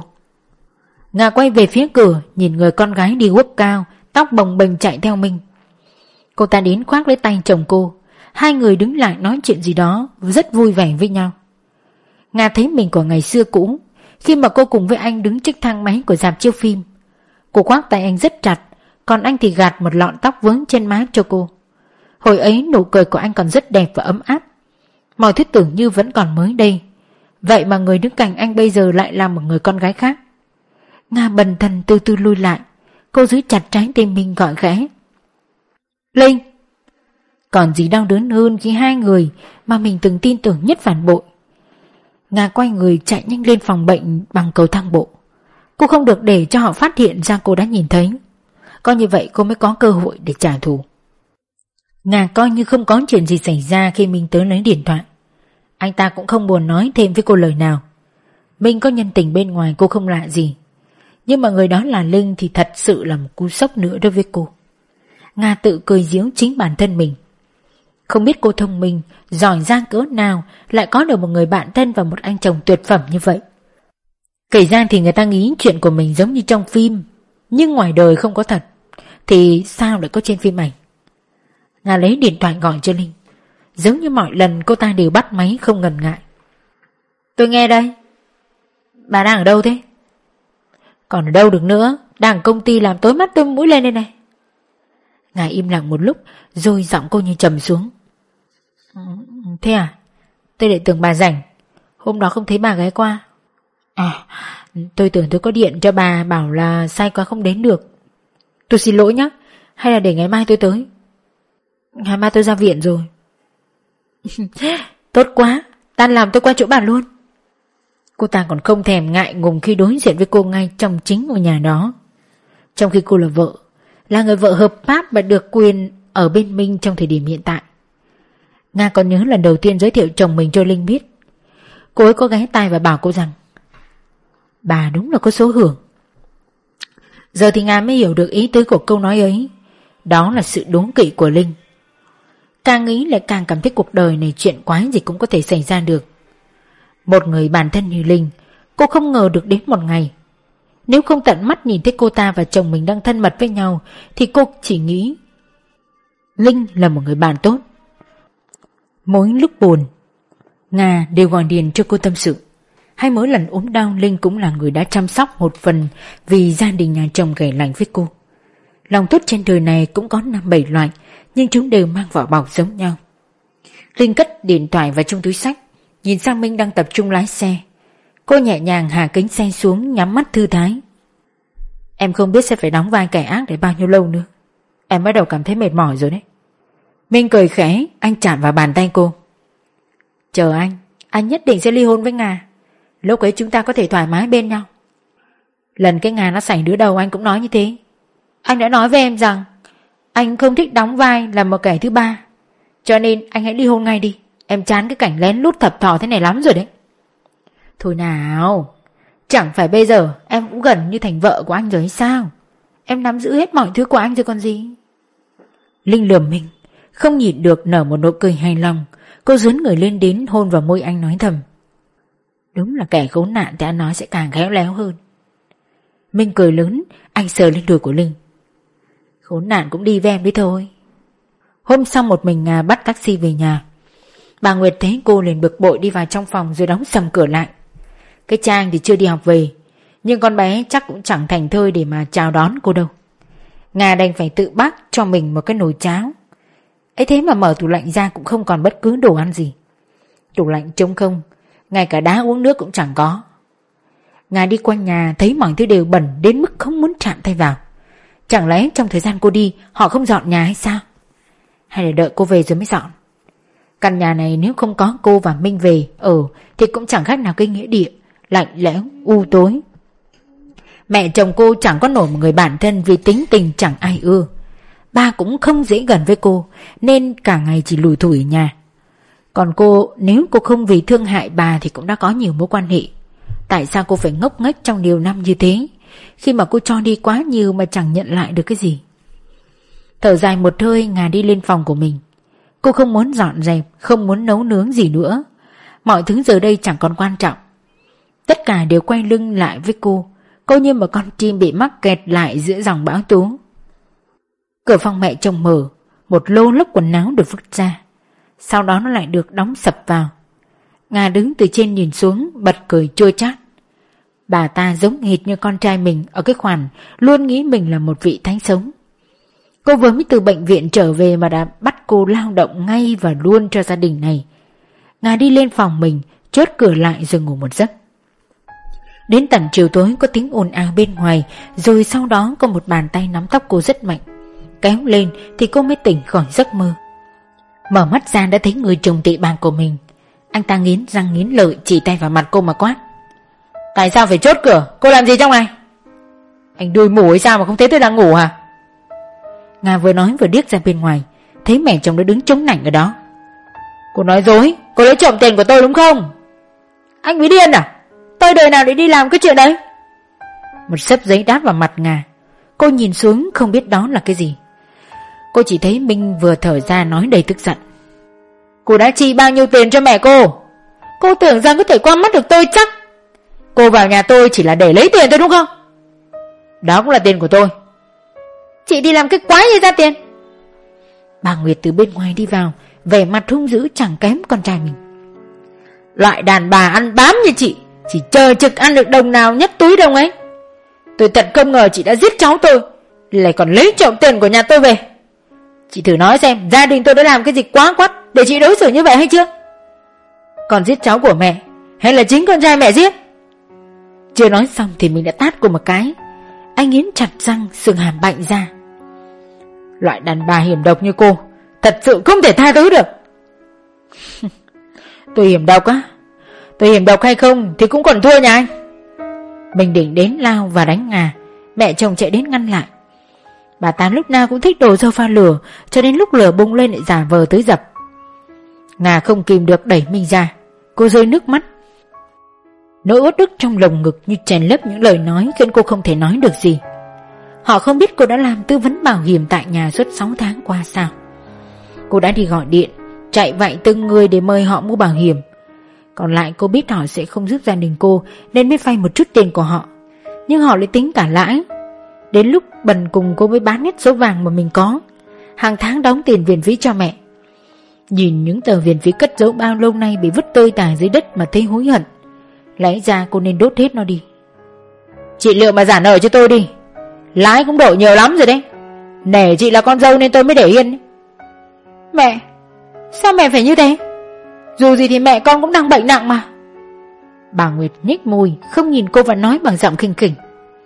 Nga quay về phía cửa, nhìn người con gái đi guốc cao, tóc bồng bềnh chạy theo Minh. Cô ta đến khoác lấy tay chồng cô. Hai người đứng lại nói chuyện gì đó, rất vui vẻ với nhau. Nga thấy mình của ngày xưa cũ, khi mà cô cùng với anh đứng trước thang máy của rạp chiếu phim. Cô khoác tay anh rất chặt, còn anh thì gạt một lọn tóc vướng trên má cho cô. Hồi ấy nụ cười của anh còn rất đẹp và ấm áp. Mọi thứ tưởng như vẫn còn mới đây. Vậy mà người đứng cạnh anh bây giờ lại là một người con gái khác. Nga bần thần từ từ lui lại. Cô giữ chặt trái tim mình gọi khẽ. Linh! Còn gì đau đớn hơn khi hai người mà mình từng tin tưởng nhất phản bội. Nga quay người chạy nhanh lên phòng bệnh bằng cầu thang bộ. Cô không được để cho họ phát hiện ra cô đã nhìn thấy. Có như vậy cô mới có cơ hội để trả thù. Nga coi như không có chuyện gì xảy ra khi Minh tới lấy điện thoại. Anh ta cũng không buồn nói thêm với cô lời nào. Minh có nhân tình bên ngoài cô không lạ gì. Nhưng mà người đó là Linh thì thật sự là một cú sốc nữa đối với cô. Nga tự cười giễu chính bản thân mình. Không biết cô thông minh, giỏi giang cỡ nào lại có được một người bạn thân và một anh chồng tuyệt phẩm như vậy. Kể ra thì người ta nghĩ chuyện của mình giống như trong phim, nhưng ngoài đời không có thật. Thì sao lại có trên phim ảnh? Nga lấy điện thoại gọi cho Linh. Giống như mọi lần cô ta đều bắt máy không ngần ngại. Tôi nghe đây. Bà đang ở đâu thế? Còn ở đâu được nữa, đang ở công ty làm tối mắt tôi mũi lên đây này. Nga im lặng một lúc rồi giọng cô như trầm xuống. Thế à? Tôi lại tưởng bà rảnh. Hôm đó không thấy bà ghé qua. Tôi tưởng tôi có điện cho bà bảo là say quá không đến được. Tôi xin lỗi nhé. Hay là để ngày mai tôi tới? Ngày mai tôi ra viện rồi. Tốt quá, tan làm tôi qua chỗ bà luôn. Cô ta còn không thèm ngại ngùng khi đối diện với cô ngay trong chính ngôi nhà đó. Trong khi cô là vợ, là người vợ hợp pháp và được quyền ở bên Minh trong thời điểm hiện tại. Nga còn nhớ lần đầu tiên giới thiệu chồng mình cho Linh biết. Cô ấy có ghé tai và bảo cô rằng bà đúng là có số hưởng. Giờ thì Nga mới hiểu được ý tứ của câu nói ấy. Đó là sự đố kỵ của Linh. Càng nghĩ lại càng cảm thấy cuộc đời này chuyện quái gì cũng có thể xảy ra được. Một người bản thân như Linh, cô không ngờ được đến một ngày. Nếu không tận mắt nhìn thấy cô ta và chồng mình đang thân mật với nhau thì cô chỉ nghĩ Linh là một người bạn tốt. Mỗi lúc buồn, Nga đều gọi điện cho cô tâm sự. Hay mỗi lần ốm đau, Linh cũng là người đã chăm sóc một phần vì gia đình nhà chồng ghẻ lạnh với cô. Lòng tốt trên đời này cũng có 5-7 loại, nhưng chúng đều mang vỏ bọc giống nhau. Linh cất điện thoại vào trong túi xách, nhìn sang Minh đang tập trung lái xe. Cô nhẹ nhàng hạ kính xe xuống, nhắm mắt thư thái. Em không biết sẽ phải đóng vai kẻ ác để bao nhiêu lâu nữa. Em bắt đầu cảm thấy mệt mỏi rồi đấy. Minh cười khẽ, anh chạm vào bàn tay cô. Chờ anh nhất định sẽ ly hôn với Nga. Lúc ấy chúng ta có thể thoải mái bên nhau. Lần cái Nga nó sảy đứa đầu anh cũng nói như thế. Anh đã nói với em rằng anh không thích đóng vai là một kẻ thứ ba. Cho nên anh hãy ly hôn ngay đi. Em chán cái cảnh lén lút thập thò thế này lắm rồi đấy. Thôi nào, chẳng phải bây giờ em cũng gần như thành vợ của anh rồi hay sao? Em nắm giữ hết mọi thứ của anh rồi còn gì. Linh lườm mình, không nhịn được nở một nụ cười hài lòng. Cô dướn người lên đến hôn vào môi anh nói thầm. Đúng là kẻ khốn nạn thì anh nói sẽ càng khéo léo hơn. Minh cười lớn, anh sờ lên đùi của Linh. Khốn nạn cũng đi với em đấy thôi. Hôm sau một mình Nga bắt taxi về nhà. Bà Nguyệt thấy cô liền bực bội đi vào trong phòng rồi đóng sầm cửa lại. Cái Trang thì chưa đi học về, nhưng con bé chắc cũng chẳng thành thơi để mà chào đón cô đâu. Nga đành phải tự bắt cho mình một cái nồi cháo. Ấy thế mà mở tủ lạnh ra cũng không còn bất cứ đồ ăn gì. Tủ lạnh trống không, ngay cả đá uống nước cũng chẳng có. Nga đi quanh nhà thấy mọi thứ đều bẩn đến mức không muốn chạm tay vào. Chẳng lẽ trong thời gian cô đi họ không dọn nhà hay sao? Hay là đợi cô về rồi mới dọn? Căn nhà này nếu không có cô và Minh về ở thì cũng chẳng khác nào cái nghĩa địa, lạnh lẽo, u tối. Mẹ chồng cô chẳng có nổi một người bạn thân vì tính tình chẳng ai ưa. Ba cũng không dễ gần với cô nên cả ngày chỉ lủi thủi ở nhà. Còn cô, nếu cô không vì thương hại bà thì cũng đã có nhiều mối quan hệ. Tại sao cô phải ngốc nghếch trong nhiều năm như thế, khi mà cô cho đi quá nhiều mà chẳng nhận lại được cái gì? Thở dài một hơi, Nga đi lên phòng của mình. Cô không muốn dọn dẹp, không muốn nấu nướng gì nữa. Mọi thứ giờ đây chẳng còn quan trọng. Tất cả đều quay lưng lại với cô. Cô như một con chim bị mắc kẹt lại giữa dòng bão tố. Cửa phòng mẹ chồng mở, một lô lốc quần áo được vứt ra. Sau đó nó lại được đóng sập vào. Nga đứng từ trên nhìn xuống, bật cười chua chát. Bà ta giống hệt như con trai mình ở cái khoản luôn nghĩ mình là một vị thánh sống. Cô vừa mới từ bệnh viện trở về mà đã bắt cô lao động ngay và luôn cho gia đình này. Nga đi lên phòng mình, chốt cửa lại rồi ngủ một giấc. Đến tận chiều tối có tiếng ồn ào bên ngoài, rồi sau đó có một bàn tay nắm tóc cô rất mạnh. Kéo lên thì cô mới tỉnh khỏi giấc mơ. Mở mắt ra đã thấy người chồng tị bạc của mình. Anh ta nghiến răng nghiến lợi chỉ tay vào mặt cô mà quát. Tại sao phải chốt cửa? Cô làm gì trong này? Anh đuôi mù hay sao mà không thấy tôi đang ngủ hả? Nga vừa nói vừa điếc ra bên ngoài, thấy mẹ chồng đã đứng chống nảnh ở đó. Cô nói dối, cô lấy trộm tiền của tôi đúng không? Anh bị điên à? Tôi đời nào để đi làm cái chuyện đấy? Một xấp giấy đáp vào mặt Nga. Cô nhìn xuống không biết đó là cái gì. Cô chỉ thấy Minh vừa thở ra nói đầy tức giận. Cô đã chi bao nhiêu tiền cho mẹ cô? Cô tưởng rằng có thể qua mắt được tôi chắc? Cô vào nhà tôi chỉ là để lấy tiền thôi đúng không? Đó cũng là tiền của tôi. Chị đi làm cái quái gì ra tiền? Bà Nguyệt từ bên ngoài đi vào, vẻ mặt hung dữ chẳng kém con trai mình. Loại đàn bà ăn bám như chị chỉ chờ trực ăn được đồng nào nhất túi đồng ấy. Tôi thật không ngờ chị đã giết cháu tôi, lại còn lấy trộm tiền của nhà tôi về. Chị thử nói xem gia đình tôi đã làm cái gì quá quắt để chị đối xử như vậy hay chưa? Còn giết cháu của mẹ hay là chính con trai mẹ giết? Chưa nói xong thì mình đã tát cô một cái. Anh nghiến chặt răng, sừng hàm bạnh ra. Loại đàn bà hiểm độc như cô thật sự không thể tha thứ được. Tôi hiểm độc á? Tôi hiểm độc hay không thì cũng còn thua nhà anh. Mình định đến lao và đánh Nga. Mẹ chồng chạy đến ngăn lại. Bà ta lúc nào cũng thích đồ dâu pha lửa, cho đến lúc lửa bùng lên lại giả vờ tới dập. Nga không kìm được đẩy mình ra. Cô rơi nước mắt. Nỗi uất ức trong lồng ngực như chèn lấp những lời nói khiến cô không thể nói được gì. Họ không biết cô đã làm tư vấn bảo hiểm tại nhà suốt 6 tháng qua sao. Cô đã đi gọi điện, chạy vạy từng người để mời họ mua bảo hiểm. Còn lại cô biết họ sẽ không giúp gia đình cô nên mới vay một chút tiền của họ. Nhưng họ lại tính cả lãi. Đến lúc bần cùng cô mới bán hết số vàng mà mình có, hàng tháng đóng tiền viện phí cho mẹ. Nhìn những tờ viện phí cất giấu bao lâu nay bị vứt tơi tả dưới đất mà thấy hối hận. Lẽ ra cô nên đốt hết nó đi. Chị liệu mà giả nợ cho tôi đi. Lãi cũng đổ nhiều lắm rồi đấy. Nể chị là con dâu nên tôi mới để yên. Mẹ, sao mẹ phải như thế? Dù gì thì mẹ con cũng đang bệnh nặng mà. Bà Nguyệt nhếch môi, không nhìn cô và nói bằng giọng khinh khỉnh.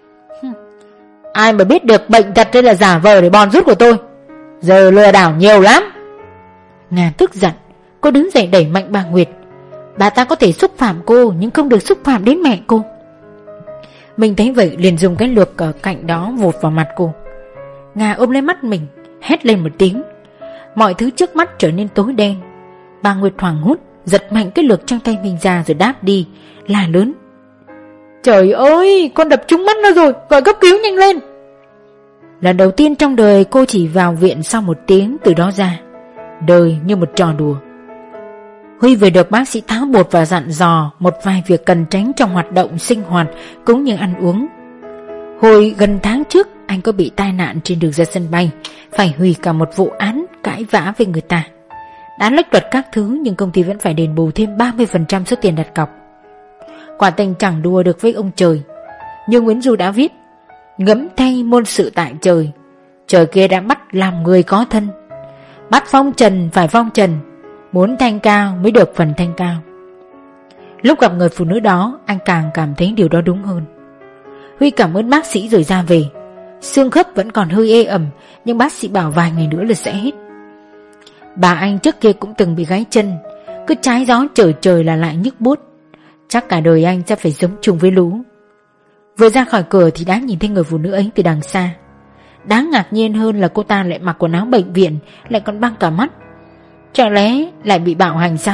Ai mà biết được bệnh thật đây là giả vờ để bòn rút của tôi. Giờ lừa đảo nhiều lắm. Nga tức giận. Cô đứng dậy đẩy mạnh bà Nguyệt. Bà ta có thể xúc phạm cô nhưng không được xúc phạm đến mẹ cô. Mình thấy vậy liền dùng cái lược ở cạnh đó vụt vào mặt cô. Nga ôm lấy mắt mình, hét lên một tiếng. Mọi thứ trước mắt trở nên tối đen. Bà Nguyệt hoảng hốt, giật mạnh cái lược trong tay mình ra rồi đáp đi, la lớn. Trời ơi, con đập trúng mắt nó rồi, gọi cấp cứu nhanh lên. Lần đầu tiên trong đời cô chỉ vào viện sau 1 tiếng, từ đó ra đời như một trò đùa. Huy vừa được bác sĩ tháo bột và dặn dò một vài việc cần tránh trong hoạt động sinh hoạt cũng như ăn uống. Hồi gần tháng trước anh có bị tai nạn trên đường ra sân bay, phải hủy cả một vụ án cãi vã với người ta. Đã lách luật các thứ nhưng công ty vẫn phải đền bù thêm 30% số tiền đặt cọc. Quả tình chẳng đùa được với ông trời. Như Nguyễn Du đã viết, ngẫm thay muôn sự tại trời, trời kia đã bắt làm người có thân. Bắt phong trần phải phong trần, muốn thanh cao mới được phần thanh cao. Lúc gặp người phụ nữ đó, anh càng cảm thấy điều đó đúng hơn. Huy cảm ơn bác sĩ rồi ra về. Xương khớp vẫn còn hơi ê ẩm, nhưng bác sĩ bảo vài ngày nữa là sẽ hết. Bà anh trước kia cũng từng bị gãy chân, cứ trái gió trời trời là lại nhức buốt. Chắc cả đời anh sẽ phải sống chung với lũ. Vừa ra khỏi cửa thì đã nhìn thấy người phụ nữ ấy từ đằng xa. Đáng ngạc nhiên hơn là cô ta lại mặc quần áo bệnh viện, lại còn băng cả mắt. Chẳng lẽ lại bị bạo hành sao?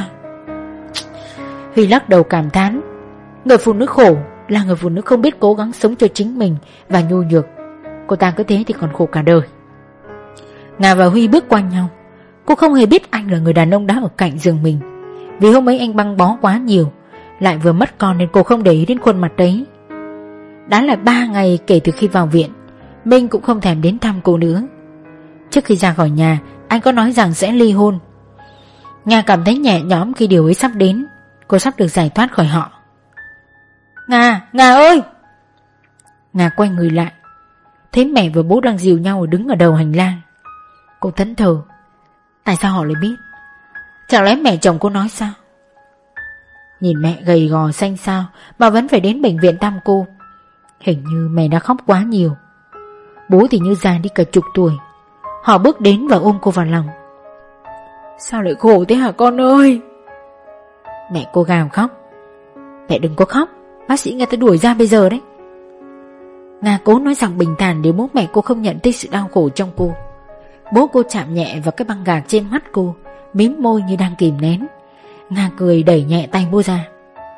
Huy lắc đầu cảm thán. Người phụ nữ khổ là người phụ nữ không biết cố gắng sống cho chính mình và nhu nhược. Cô ta cứ thế thì còn khổ cả đời. Nga và Huy bước qua nhau. Cô không hề biết anh là người đàn ông đã ở cạnh giường mình. Vì hôm ấy anh băng bó quá nhiều, lại vừa mất con nên cô không để ý đến khuôn mặt đấy. Đã là 3 ngày kể từ khi vào viện, Minh cũng không thèm đến thăm cô nữa. Trước khi ra khỏi nhà, anh có nói rằng sẽ ly hôn. Nga cảm thấy nhẹ nhõm khi điều ấy sắp đến. Cô sắp được giải thoát khỏi họ. Nga ơi! Nga quay người lại, thấy mẹ và bố đang dìu nhau đứng ở đầu hành lang. Cô thẫn thờ. Tại sao họ lại biết? Chẳng lẽ mẹ chồng cô nói sao? Nhìn mẹ gầy gò xanh xao mà vẫn phải đến bệnh viện thăm cô. Hình như mẹ đã khóc quá nhiều. Bố thì như già đi cả chục tuổi. Họ bước đến và ôm cô vào lòng. Sao lại khổ thế hả con ơi? Mẹ cô gào khóc. Mẹ đừng có khóc, bác sĩ người ta đuổi ra bây giờ đấy. Nga cố nói giọng bình thản để bố mẹ cô không nhận thấy sự đau khổ trong cô. Bố cô chạm nhẹ vào cái băng gạc trên mắt cô, mím môi như đang kìm nén. Nga cười đẩy nhẹ tay bố ra.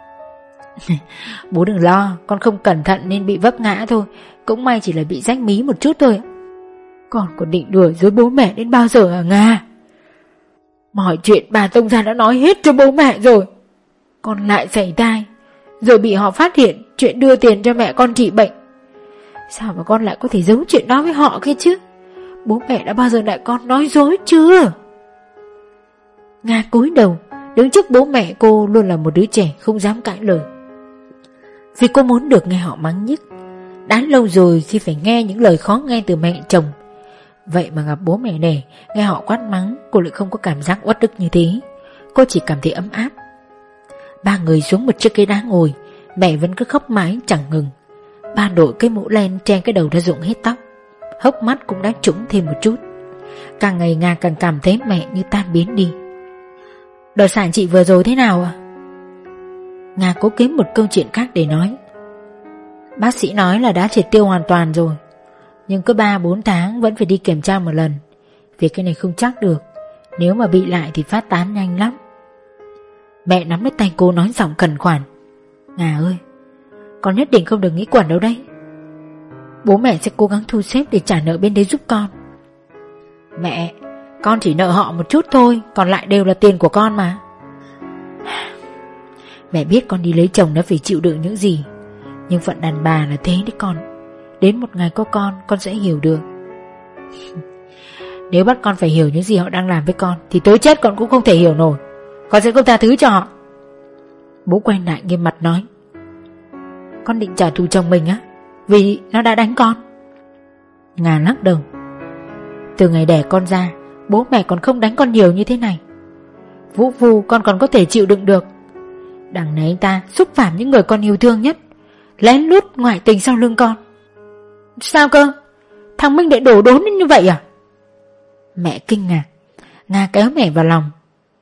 Bố đừng lo, con không cẩn thận nên bị vấp ngã thôi. Cũng may chỉ là bị rách mí một chút thôi. Con còn định đùa dối bố mẹ đến bao giờ hả Nga? Mọi chuyện bà Tông Gia đã nói hết cho bố mẹ rồi. Con lại xảy thai, rồi bị họ phát hiện chuyện đưa tiền cho mẹ con trị bệnh. Sao mà con lại có thể giấu chuyện đó với họ kia chứ? Bố mẹ đã bao giờ lại con nói dối chưa? Nga cúi đầu Đứng trước bố mẹ cô luôn là một đứa trẻ không dám cãi lời, vì cô muốn được nghe họ mắng nhiếc. Đã lâu rồi khi phải nghe những lời khó nghe từ mẹ chồng, vậy mà gặp bố mẹ đẻ nghe họ quát mắng, cô lại không có cảm giác uất ức như thế. Cô chỉ cảm thấy ấm áp. Ba người xuống một chiếc ghế đá ngồi, mẹ vẫn cứ khóc mãi chẳng ngừng. Ba đội cái mũ len che cái đầu đã rụng hết tóc, hốc mắt cũng đã trũng thêm một chút. Càng ngày Nga càng cảm thấy mẹ như tan biến đi. Đợt sản chị vừa rồi thế nào à? Nga cố kiếm một câu chuyện khác để nói. Bác sĩ nói là đã triệt tiêu hoàn toàn rồi, nhưng cứ 3-4 tháng vẫn phải đi kiểm tra một lần. Việc cái này không chắc được, nếu mà bị lại thì phát tán nhanh lắm. Mẹ nắm lấy tay cô nói giọng khẩn khoản. Nga ơi, con nhất định không được nghĩ quẩn đâu đấy. Bố mẹ sẽ cố gắng thu xếp để trả nợ bên đấy giúp con. Mẹ, con chỉ nợ họ một chút thôi, còn lại đều là tiền của con mà. Mẹ biết con đi lấy chồng đã phải chịu đựng những gì, nhưng phận đàn bà là thế đấy con. Đến một ngày có con sẽ hiểu được. Nếu bắt con phải hiểu những gì họ đang làm với con thì tới chết con cũng không thể hiểu nổi. Con sẽ không tha thứ cho họ. Bố quay lại nghiêm mặt nói. Con định trả thù chồng mình á, vì nó đã đánh con? Nga lắc đầu. Từ ngày đẻ con ra, bố mẹ còn không đánh con nhiều như thế này. Vũ phu con còn có thể chịu đựng được. Đằng này anh ta xúc phạm những người con yêu thương nhất, lén lút ngoại tình sau lưng con. Sao cơ? Thằng Minh lại đổ đốn đến như vậy à? Mẹ kinh ngạc. Nga kéo mẹ vào lòng.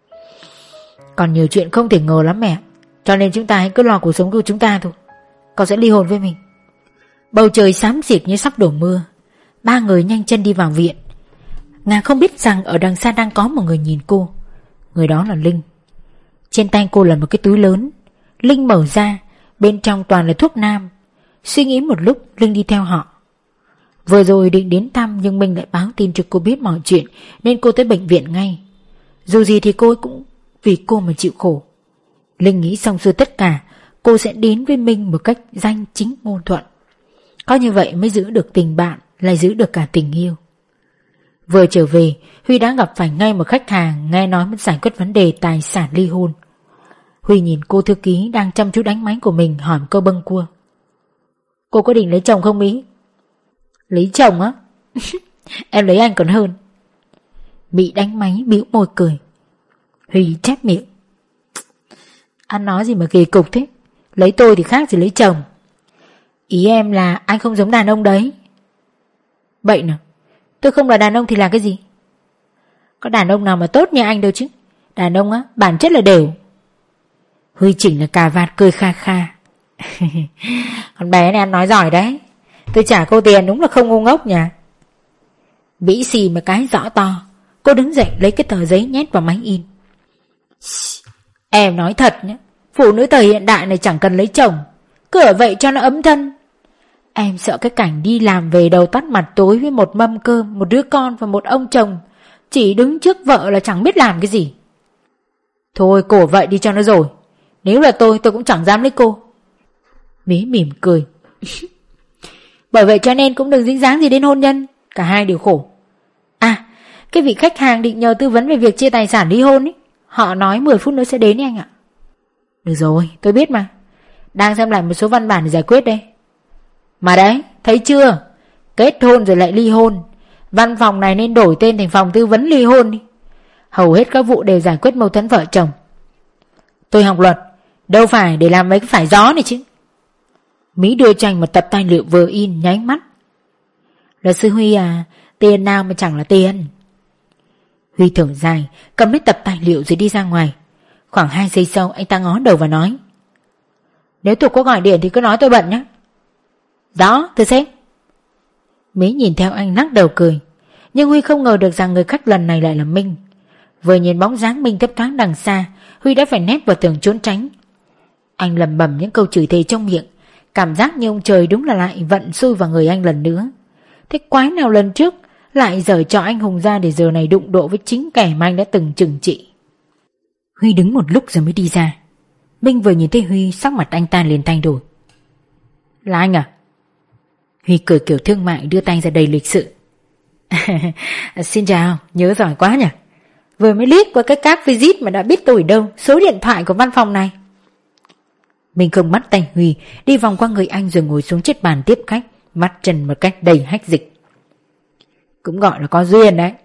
Còn nhiều chuyện không thể ngờ lắm mẹ, cho nên chúng ta hãy cứ lo cuộc sống của chúng ta thôi. Con sẽ ly hôn với mình. Bầu trời xám xịt như sắp đổ mưa. Ba người nhanh chân đi vào viện. Nga không biết rằng ở đằng xa đang có một người nhìn cô. Người đó là Linh. Trên tay cô là một cái túi lớn. Linh mở ra, bên trong toàn là thuốc nam. Suy nghĩ một lúc, Linh đi theo họ. Vừa rồi định đến thăm, nhưng Minh lại báo tin cho cô biết mọi chuyện, nên cô tới bệnh viện ngay. Dù gì thì cô cũng vì cô mà chịu khổ. Linh nghĩ xong xuôi tất cả, cô sẽ đến với Minh một cách danh chính ngôn thuận. Có như vậy mới giữ được tình bạn, lại giữ được cả tình yêu. Vừa trở về, Huy đã gặp phải ngay một khách hàng nghe nói muốn giải quyết vấn đề tài sản ly hôn. Huy nhìn cô thư ký đang chăm chú đánh máy của mình, hỏi một câu bâng cua. Cô có định lấy chồng không Mỹ? Lấy chồng á? Em lấy anh còn hơn. Mỹ đánh máy bĩu môi cười. Huy chép miệng. Anh nói gì mà kỳ cục thế? Lấy tôi thì khác gì lấy chồng. Ý em là anh không giống đàn ông đấy. Bậy nào, tôi không là đàn ông thì là cái gì? Có đàn ông nào mà tốt như anh đâu chứ. Đàn ông á, bản chất là đều. Huy chỉnh là cà vạt cười kha kha. Con bé này ăn nói giỏi đấy. Tôi trả cô tiền đúng là không ngu ngốc nhỉ. Mỹ xì mà cái rõ to. Cô đứng dậy lấy cái tờ giấy nhét vào máy in. Em nói thật nhé, phụ nữ thời hiện đại này chẳng cần lấy chồng, cứ ở vậy cho nó ấm thân. Em sợ cái cảnh đi làm về đầu tắt mặt tối với một mâm cơm, một đứa con và một ông chồng chỉ đứng trước vợ là chẳng biết làm cái gì. Thôi cổ vậy đi cho nó rồi. Nếu là tôi cũng chẳng dám lấy cô. Mỹ mỉm cười. Bởi vậy cho nên cũng đừng dính dáng gì đến hôn nhân. Cả hai đều khổ. À, cái vị khách hàng định nhờ tư vấn về việc chia tài sản ly hôn ấy, họ nói 10 phút nữa sẽ đến anh ạ. Được rồi, tôi biết mà. Đang xem lại một số văn bản để giải quyết đây. Mà đấy, thấy chưa? Kết hôn rồi lại ly hôn. Văn phòng này nên đổi tên thành phòng tư vấn ly hôn đi. Hầu hết các vụ đều giải quyết mâu thuẫn vợ chồng. Tôi học luật, đâu phải để làm mấy cái phải gió này chứ. Mỹ đưa cho anh một tập tài liệu vừa in, nháy mắt. Luật sư Huy à, tiền nào mà chẳng là tiền. Huy thở dài, cầm lấy tập tài liệu rồi đi ra ngoài. Khoảng 2 giây sau anh ta ngó đầu và nói. Nếu tôi có gọi điện thì cứ nói tôi bận nhé. Đó, thưa sếp. Mỹ nhìn theo anh lắc đầu cười. Nhưng Huy không ngờ được rằng người khách lần này lại là Minh. Vừa nhìn bóng dáng Minh thấp thoáng đằng xa, Huy đã phải nép vào tường trốn tránh. Anh lẩm bẩm những câu chửi thề trong miệng. Cảm giác như ông trời đúng là lại vận xui vào người anh lần nữa. Thế quái nào lần trước lại giở trò anh hùng ra để giờ này đụng độ với chính kẻ mà anh đã từng trừng trị. Huy đứng một lúc rồi mới đi ra. Minh vừa nhìn thấy Huy, sắc mặt anh ta liền thay đổi. Là anh à? Huy cười kiểu thương mại, đưa tay ra đầy lịch sự. Xin chào, nhớ giỏi quá nhỉ. Vừa mới liếc qua cái card visit mà đã biết tôi ở đâu, số điện thoại của văn phòng này. Mình không bắt tay Huy, đi vòng qua người anh rồi ngồi xuống chiếc bàn tiếp khách, mắt trần một cách đầy hách dịch. Cũng gọi là có duyên đấy.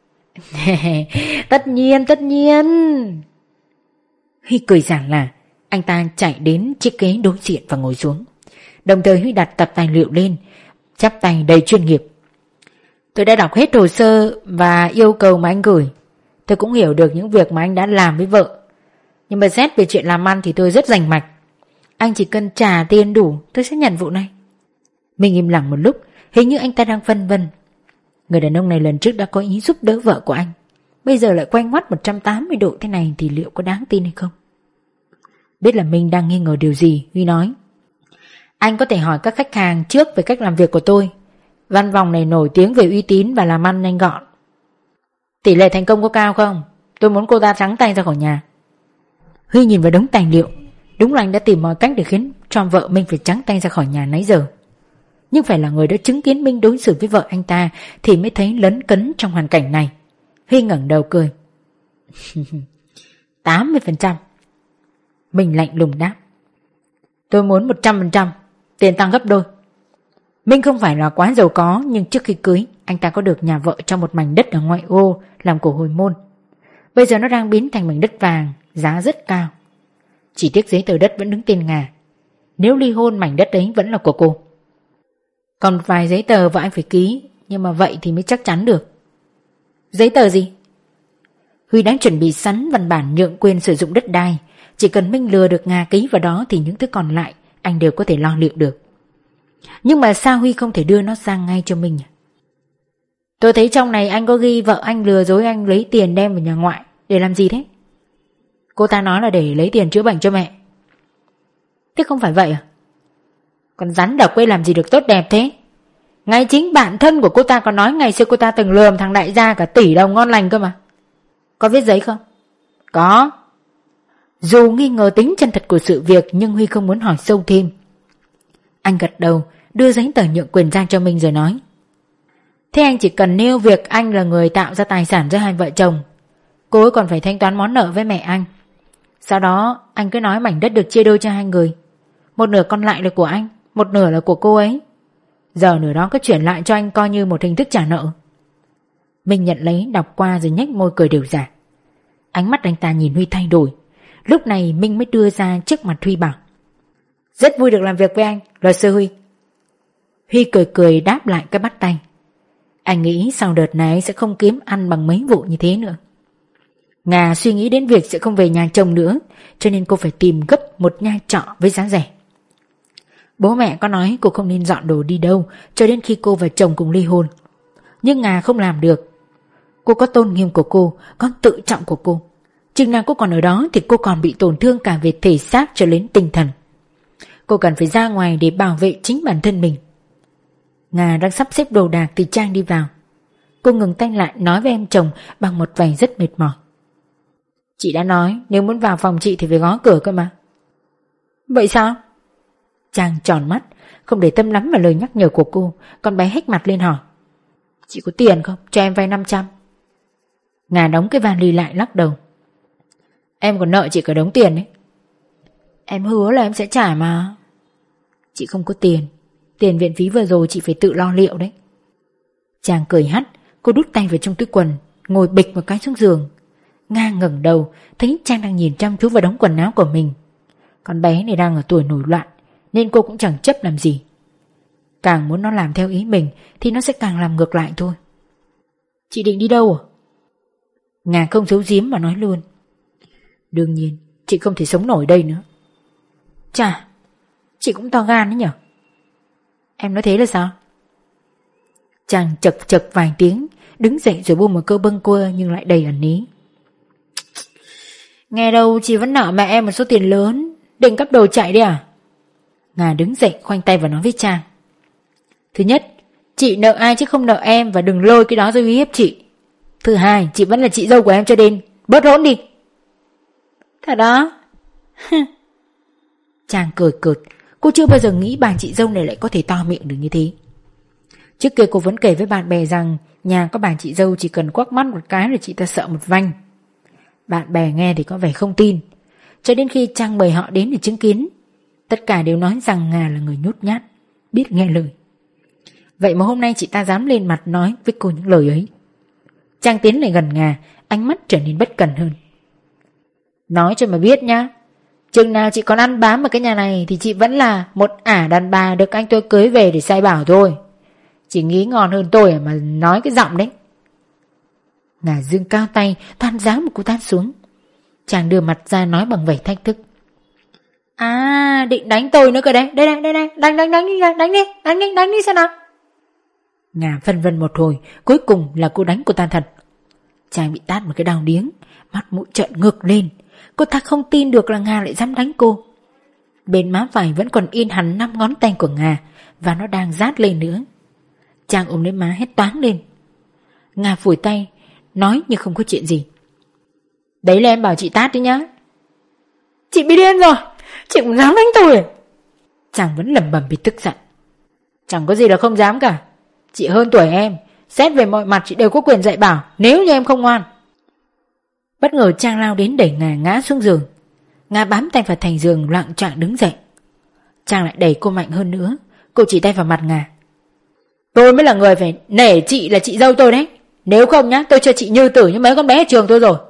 Tất nhiên. Huy cười giản là. Anh ta chạy đến chiếc ghế đối diện và ngồi xuống. Đồng thời Huy đặt tập tài liệu lên, chắp tay đầy chuyên nghiệp. Tôi đã đọc hết hồ sơ và yêu cầu mà anh gửi. Tôi cũng hiểu được những việc mà anh đã làm với vợ. Nhưng mà xét về chuyện làm ăn thì tôi rất rành mạch. Anh chỉ cần trả tiền đủ, tôi sẽ nhận vụ này. Mình im lặng một lúc, hình như anh ta đang phân vân. Người đàn ông này lần trước đã có ý giúp đỡ vợ của anh, bây giờ lại quay ngoắt 180 độ thế này thì liệu có đáng tin hay không? Biết là mình đang nghi ngờ điều gì, Huy nói. Anh có thể hỏi các khách hàng trước về cách làm việc của tôi. Văn phòng này nổi tiếng về uy tín và làm ăn nhanh gọn. Tỷ lệ thành công có cao không? Tôi muốn cô ta trắng tay ra khỏi nhà. Huy nhìn vào đống tài liệu. Đúng là anh đã tìm mọi cách để khiến cho vợ mình phải trắng tay ra khỏi nhà nãy giờ. Nhưng phải là người đã chứng kiến Minh đối xử với vợ anh ta thì mới thấy lấn cấn trong hoàn cảnh này. Huy ngẩng đầu cười. 80%. Minh lạnh lùng đáp. Tôi muốn 100%, tiền tăng gấp đôi. Minh không phải là quá giàu có, nhưng trước khi cưới anh ta có được nhà vợ trong một mảnh đất ở ngoại ô làm của hồi môn. Bây giờ nó đang biến thành mảnh đất vàng, giá rất cao. Chỉ tiếc giấy tờ đất vẫn đứng tên Nga. Nếu ly hôn mảnh đất ấy vẫn là của cô. Còn vài giấy tờ vợ anh phải ký, nhưng mà vậy thì mới chắc chắn được. Giấy tờ gì? Huy đã chuẩn bị sẵn văn bản nhượng quyền sử dụng đất đai. Chỉ cần Minh lừa được Nga ký vào đó thì những thứ còn lại anh đều có thể lo liệu được. Nhưng mà sao Huy không thể đưa nó sang ngay cho Minh? Tôi thấy trong này anh có ghi vợ anh lừa dối anh lấy tiền đem vào nhà ngoại. Để làm gì thế? Cô ta nói là để lấy tiền chữa bệnh cho mẹ. Thế không phải vậy à? Còn rắn độc ấy làm gì được tốt đẹp thế? Ngay chính bản thân của cô ta còn nói ngày xưa cô ta từng lừa thằng đại gia cả tỷ đồng ngon lành cơ mà. Có viết giấy không? Có. Dù nghi ngờ tính chân thật của sự việc nhưng Huy không muốn hỏi sâu thêm. Anh gật đầu, đưa giấy tờ nhượng quyền ra cho Minh rồi nói. Thế anh chỉ cần nêu việc anh là người tạo ra tài sản giữa hai vợ chồng. Cô ấy còn phải thanh toán món nợ với mẹ anh. Sau đó anh cứ nói mảnh đất được chia đôi cho hai người. Một nửa còn lại là của anh, một nửa là của cô ấy. Giờ nửa đó cứ chuyển lại cho anh coi như một hình thức trả nợ. Minh nhận lấy đọc qua rồi nhếch môi cười đều giả. Ánh mắt anh ta nhìn Huy thay đổi. Lúc này Minh mới đưa ra trước mặt Huy bảo. Rất vui được làm việc với anh, luật sư Huy. Huy cười cười đáp lại cái bắt tay. Anh nghĩ sau đợt này sẽ không kiếm ăn bằng mấy vụ như thế nữa. Nga suy nghĩ đến việc sẽ không về nhà chồng nữa, cho nên cô phải tìm gấp một nhà trọ với giá rẻ. Bố mẹ có nói cô không nên dọn đồ đi đâu cho đến khi cô và chồng cùng ly hôn. Nhưng Nga không làm được. Cô có tôn nghiêm của cô, có tự trọng của cô. Chừng nào cô còn ở đó thì cô còn bị tổn thương cả về thể xác cho đến tinh thần. Cô cần phải ra ngoài để bảo vệ chính bản thân mình. Nga đang sắp xếp đồ đạc thì Trang đi vào. Cô ngừng tay lại nói với em chồng bằng một vẻ rất mệt mỏi. Chị đã nói nếu muốn vào phòng chị thì phải gõ cửa cơ mà. Vậy sao? Trang tròn mắt, không để tâm lắm vào lời nhắc nhở của cô. Con bé hét mặt lên hỏi. Chị có tiền không? Cho em vay 500. Nga đóng cái vali lại lắc đầu. Em còn nợ chị cả đống tiền đấy. Em hứa là em sẽ trả mà. Chị không có tiền. Tiền viện phí vừa rồi chị phải tự lo liệu đấy. Trang cười hắt. Cô đút tay vào trong túi quần, ngồi bịch một cái xuống giường. Nga ngẩng đầu, thấy Trang đang nhìn chăm chú vào đống quần áo của mình. Con bé này đang ở tuổi nổi loạn, nên cô cũng chẳng chấp làm gì. Càng muốn nó làm theo ý mình thì nó sẽ càng làm ngược lại thôi. Chị định đi đâu à? Nga không giấu giếm mà nói luôn. Đương nhiên chị không thể sống nổi đây nữa. Chà, chị cũng to gan đấy nhở. Em nói thế là sao? Chàng chật chật vài tiếng, đứng dậy rồi buông một câu bâng quơ nhưng lại đầy ẩn ý. Nghe đâu chị vẫn nợ mẹ em một số tiền lớn, định cắp đồ chạy đi à? Nga đứng dậy khoanh tay và nói với Trang. Thứ nhất, chị nợ ai chứ không nợ em, và đừng lôi cái đó rồi uy hiếp chị. Thứ hai, chị vẫn là chị dâu của em cho nên bớt hỗn đi. Thật đó? Trang cười cợt. Cô chưa bao giờ nghĩ bà chị dâu này lại có thể to miệng được như thế. Trước kia cô vẫn kể với bạn bè rằng nhà có bà chị dâu chỉ cần quắc mắt một cái là chị ta sợ một vanh. Bạn bè nghe thì có vẻ không tin, cho đến khi Trang mời họ đến để chứng kiến, tất cả đều nói rằng Nga là người nhút nhát, biết nghe lời. Vậy mà hôm nay chị ta dám lên mặt nói với cô những lời ấy. Trang tiến lại gần Nga, ánh mắt trở nên bất cần hơn. Nói cho mà biết nhá, chừng nào chị còn ăn bám ở cái nhà này thì chị vẫn là một ả đàn bà được anh tôi cưới về để sai bảo thôi. Chị nghĩ ngon hơn tôi mà nói cái giọng đấy. Nga dương cao tay toan giáng một cú tát xuống. Chàng đưa mặt ra nói bằng vẻ thách thức. À, định đánh tôi nữa cơ đấy. Đây, đánh đi xem nào. Nga phân vân một hồi, cuối cùng là cô đánh cô ta thật. Chàng bị tát một cái đau điếng, mắt mũi trợn ngược lên. Cô ta không tin được là Nga lại dám đánh cô. Bên má phải vẫn còn in hẳn 5 ngón tay của Nga, và nó đang rát lên nữa. Chàng ôm lấy má hét toáng lên. Nga phủi tay, nói như không có chuyện gì. Đấy là em bảo chị tát đi nhá. Chị bị điên rồi, chị cũng dám đánh tôi. Chàng vẫn lẩm bẩm vì tức giận. Chẳng có gì là không dám cả. Chị hơn tuổi em, xét về mọi mặt chị đều có quyền dạy bảo nếu như em không ngoan. Bất ngờ Trang lao đến đẩy Nga ngã xuống giường. Nga bám tay vào thành giường loạng choạng đứng dậy. Trang lại đẩy cô mạnh hơn nữa. Cô chỉ tay vào mặt Nga. Tôi mới là người phải nể chị là chị dâu tôi đấy. Nếu không nhá, tôi cho chị như tử như mấy con bé ở trường tôi rồi.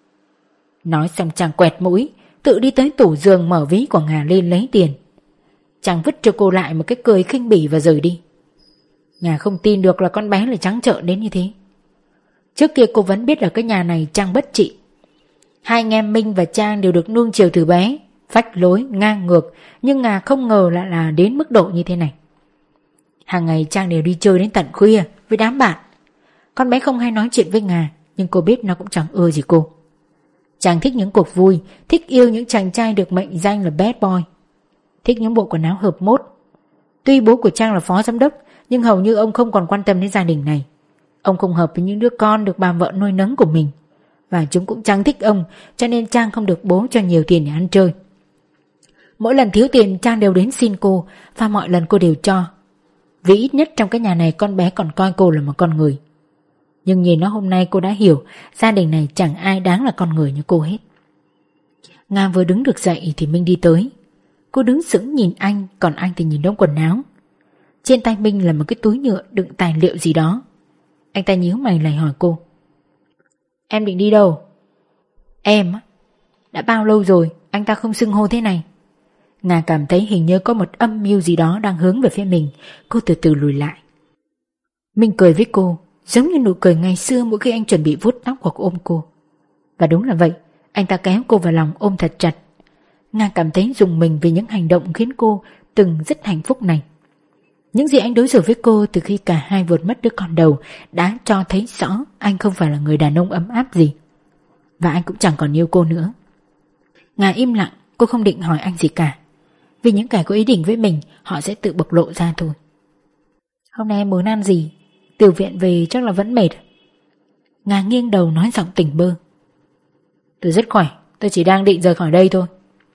Nói xong Trang quẹt mũi, tự đi tới tủ giường mở ví của Nga lên lấy tiền. Trang vứt cho cô lại một cái cười khinh bỉ và rời đi. Nga không tin được là con bé lại trắng trợn đến như thế. Trước kia cô vẫn biết là cái nhà này Trang bất trị. Hai anh em Minh và Trang đều được nuông chiều từ bé, phách lối, ngang ngược, nhưng Nga không ngờ lại là đến mức độ như thế này. Hàng ngày Trang đều đi chơi đến tận khuya với đám bạn. Con bé không hay nói chuyện với Nga, nhưng cô biết nó cũng chẳng ưa gì cô. Trang thích những cuộc vui, thích yêu những chàng trai được mệnh danh là bad boy, thích những bộ quần áo hợp mốt. Tuy bố của Trang là phó giám đốc, nhưng hầu như ông không còn quan tâm đến gia đình này. Ông không hợp với những đứa con được bà vợ nuôi nấng của mình, và chúng cũng chẳng thích ông, cho nên Trang không được bố cho nhiều tiền để ăn chơi. Mỗi lần thiếu tiền Trang đều đến xin cô, và mọi lần cô đều cho, vì ít nhất trong cái nhà này con bé còn coi cô là một con người. Nhưng nhìn nó hôm nay cô đã hiểu gia đình này chẳng ai đáng là con người như cô hết. Nga vừa đứng được dậy thì Minh đi tới. Cô đứng sững nhìn anh, còn anh thì nhìn đống quần áo. Trên tay Minh là một cái túi nhựa đựng tài liệu gì đó. Anh ta nhíu mày lại hỏi cô. Em định đi đâu? Em á? Đã bao lâu rồi anh ta không xưng hô thế này? Nga cảm thấy hình như có một âm mưu gì đó đang hướng về phía mình. Cô từ từ lùi lại. Minh cười với cô, giống như nụ cười ngày xưa mỗi khi anh chuẩn bị vuốt tóc hoặc ôm cô. Và đúng là vậy, anh ta kéo cô vào lòng ôm thật chặt. Nga cảm thấy rùng mình vì những hành động khiến cô từng rất hạnh phúc này. Những gì anh đối xử với cô từ khi cả hai vượt mất đứa con đầu đã cho thấy rõ anh không phải là người đàn ông ấm áp gì. Và anh cũng chẳng còn yêu cô nữa. Nga im lặng, cô không định hỏi anh gì cả. Vì những kẻ có ý định với mình, họ sẽ tự bộc lộ ra thôi. Hôm nay em muốn ăn gì? Từ viện về chắc là vẫn mệt. Nga nghiêng đầu nói giọng tỉnh bơ. Tôi rất khỏe, tôi chỉ đang định rời khỏi đây thôi.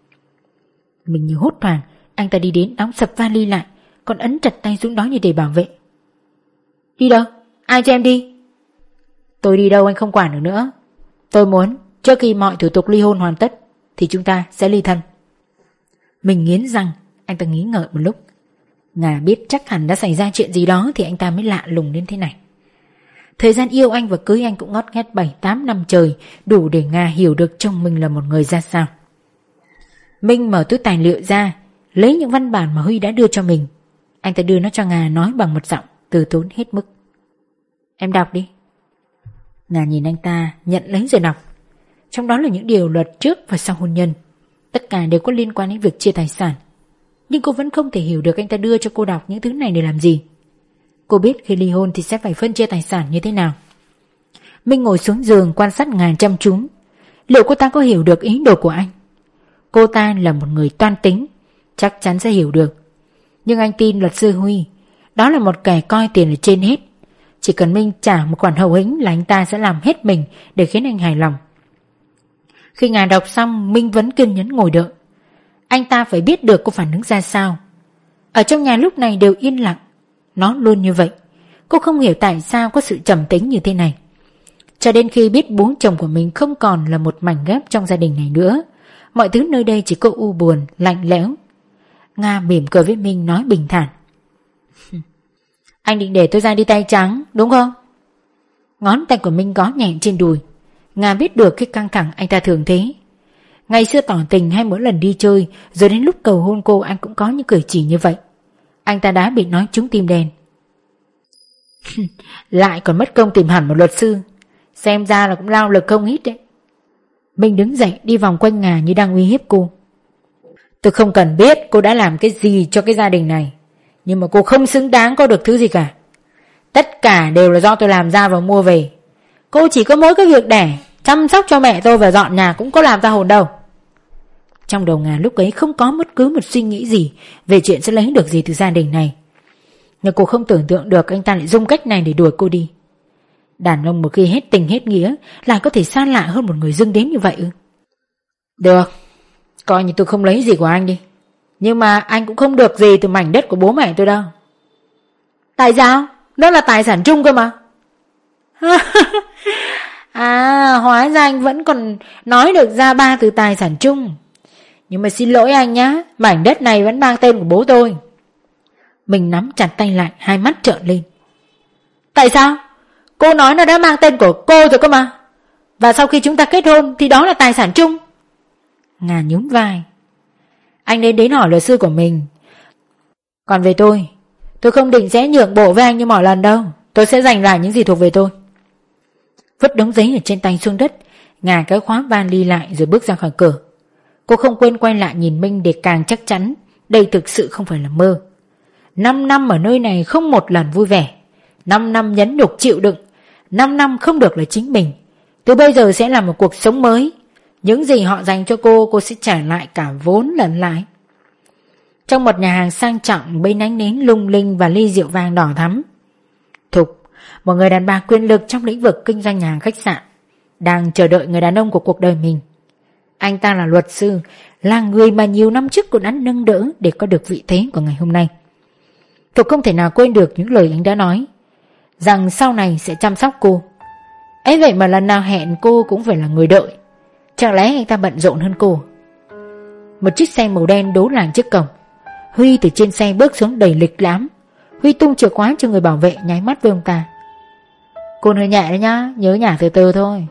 Mình như hốt hoảng, anh ta đi đến đóng sập vali lại, còn ấn chặt tay xuống đó như để bảo vệ. Đi đâu? Ai cho em đi? Tôi đi đâu anh không quản được nữa. Tôi muốn trước khi mọi thủ tục ly hôn hoàn tất thì chúng ta sẽ ly thân. Mình nghiến răng, anh ta nghĩ ngợi một lúc. Nga biết chắc hẳn đã xảy ra chuyện gì đó thì anh ta mới lạ lùng đến thế này. Thời gian yêu anh và cưới anh cũng ngót nghét 7-8 năm trời, đủ để Nga hiểu được chồng mình là một người ra sao. Minh mở túi tài liệu ra, lấy những văn bản mà Huy đã đưa cho mình. Anh ta đưa nó cho Nga, nói bằng một giọng từ tốn hết mức. Em đọc đi. Nga nhìn anh ta, nhận lấy rồi đọc. Trong đó là những điều luật trước và sau hôn nhân. Tất cả đều có liên quan đến việc chia tài sản. Nhưng cô vẫn không thể hiểu được anh ta đưa cho cô đọc những thứ này để làm gì. Cô biết khi ly hôn thì sẽ phải phân chia tài sản như thế nào. Minh ngồi xuống giường quan sát Nga chăm chú. Liệu cô ta có hiểu được ý đồ của anh? Cô ta là một người toan tính, chắc chắn sẽ hiểu được. Nhưng anh tin luật sư Huy, đó là một kẻ coi tiền là trên hết. Chỉ cần Minh trả một khoản hậu hĩnh là anh ta sẽ làm hết mình để khiến anh hài lòng. Khi Nga đọc xong, Minh vẫn kiên nhẫn ngồi đợi. Anh ta phải biết được cô phản ứng ra sao. Ở trong nhà lúc này đều yên lặng. Nó luôn như vậy. Cô không hiểu tại sao có sự trầm tĩnh như thế này. Cho đến khi biết bố chồng của mình không còn là một mảnh ghép trong gia đình này nữa, mọi thứ nơi đây chỉ có u buồn, lạnh lẽo. Nga mỉm cười với Minh nói bình thản. Anh định để tôi ra đi tay trắng, đúng không? Ngón tay của Minh gõ nhẹ trên đùi. Nga biết được cái căng thẳng anh ta thường thế. Ngày xưa tỏ tình hay mỗi lần đi chơi, rồi đến lúc cầu hôn cô anh cũng có những cử chỉ như vậy. Anh ta đã bị nói trúng tim đen. Lại còn mất công tìm hẳn một luật sư. Xem ra là cũng lao lực không ít đấy. Minh đứng dậy đi vòng quanh Nga như đang uy hiếp cô. Tôi không cần biết cô đã làm cái gì cho cái gia đình này, nhưng mà cô không xứng đáng có được thứ gì cả. Tất cả đều là do tôi làm ra và mua về. Cô chỉ có mỗi cái việc đẻ, chăm sóc cho mẹ tôi và dọn nhà cũng có làm ra hồn đâu. Trong đầu Nga lúc ấy không có bất cứ một suy nghĩ gì về chuyện sẽ lấy được gì từ gia đình này. Nhưng cô không tưởng tượng được anh ta lại dùng cách này để đuổi cô đi. Đàn ông một khi hết tình hết nghĩa lại có thể xa lạ hơn một người dưng đến như vậy ư? Được, coi như tôi không lấy gì của anh đi. Nhưng mà anh cũng không được gì từ mảnh đất của bố mẹ tôi đâu. Tại sao? Đó là tài sản chung cơ mà. À, hóa ra anh vẫn còn nói được ra 3 từ tài sản chung. Nhưng mà xin lỗi anh nhá, mảnh đất này vẫn mang tên của bố tôi. Mình nắm chặt tay lại, hai mắt trợn lên. Tại sao? Cô nói nó đã mang tên của cô rồi cơ mà. Và sau khi chúng ta kết hôn thì đó là tài sản chung. Nga nhún vai. Anh nên đến hỏi luật sư của mình. Còn về tôi không định sẽ nhượng bộ với anh như mọi lần đâu. Tôi sẽ giành lại những gì thuộc về tôi. Vứt đống giấy ở trên tay xuống đất, Nga cái khóa vali lại rồi bước ra khỏi cửa. Cô không quên quay lại nhìn Minh để càng chắc chắn đây thực sự không phải là mơ. 5 năm ở nơi này không một lần vui vẻ, 5 năm nhẫn nhục chịu đựng, 5 năm không được là chính mình. Từ bây giờ sẽ là một cuộc sống mới. Những gì họ dành cho cô sẽ trả lại cả vốn lẫn lãi. Trong một nhà hàng sang trọng bên ánh nến lung linh và ly rượu vang đỏ thắm, Thục, một người đàn bà quyền lực trong lĩnh vực kinh doanh nhà hàng khách sạn, đang chờ đợi người đàn ông của cuộc đời mình. Anh ta là luật sư, là người mà nhiều năm trước cô đã nâng đỡ để có được vị thế của ngày hôm nay. Thục không thể nào quên được những lời anh đã nói, rằng sau này sẽ chăm sóc cô. Ấy vậy mà lần nào hẹn cô cũng phải là người đợi. Chẳng lẽ anh ta bận rộn hơn cô? Một chiếc xe màu đen đỗ lại trước cổng. Huy từ trên xe bước xuống đầy lịch lãm. Huy tung chìa khóa cho người bảo vệ, nháy mắt với ông ta. Cô hơi nhẹ đấy nhá, nhớ nhả từ từ thôi.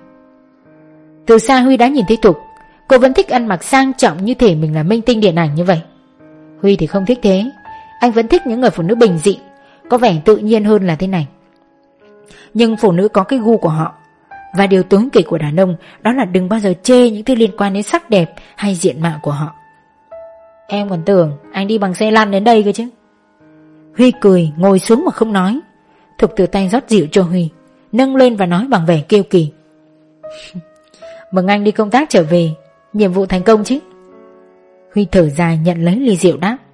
Từ xa Huy đã nhìn thấy Thục. Cô vẫn thích ăn mặc sang trọng như thể mình là minh tinh điện ảnh như vậy. Huy thì không thích thế. Anh vẫn thích những người phụ nữ bình dị, có vẻ tự nhiên hơn là thế này. Nhưng phụ nữ có cái gu của họ. Và điều tối kỵ của đàn ông đó là đừng bao giờ chê những thứ liên quan đến sắc đẹp hay diện mạo của họ. Em còn tưởng anh đi bằng xe lăn đến đây cơ chứ. Huy cười, ngồi xuống mà không nói. Thục từ tay rót rượu cho Huy, nâng lên và nói bằng vẻ kiêu kỳ. Mừng anh đi công tác trở về, nhiệm vụ thành công chứ. Huy thở dài nhận lấy ly rượu đáp.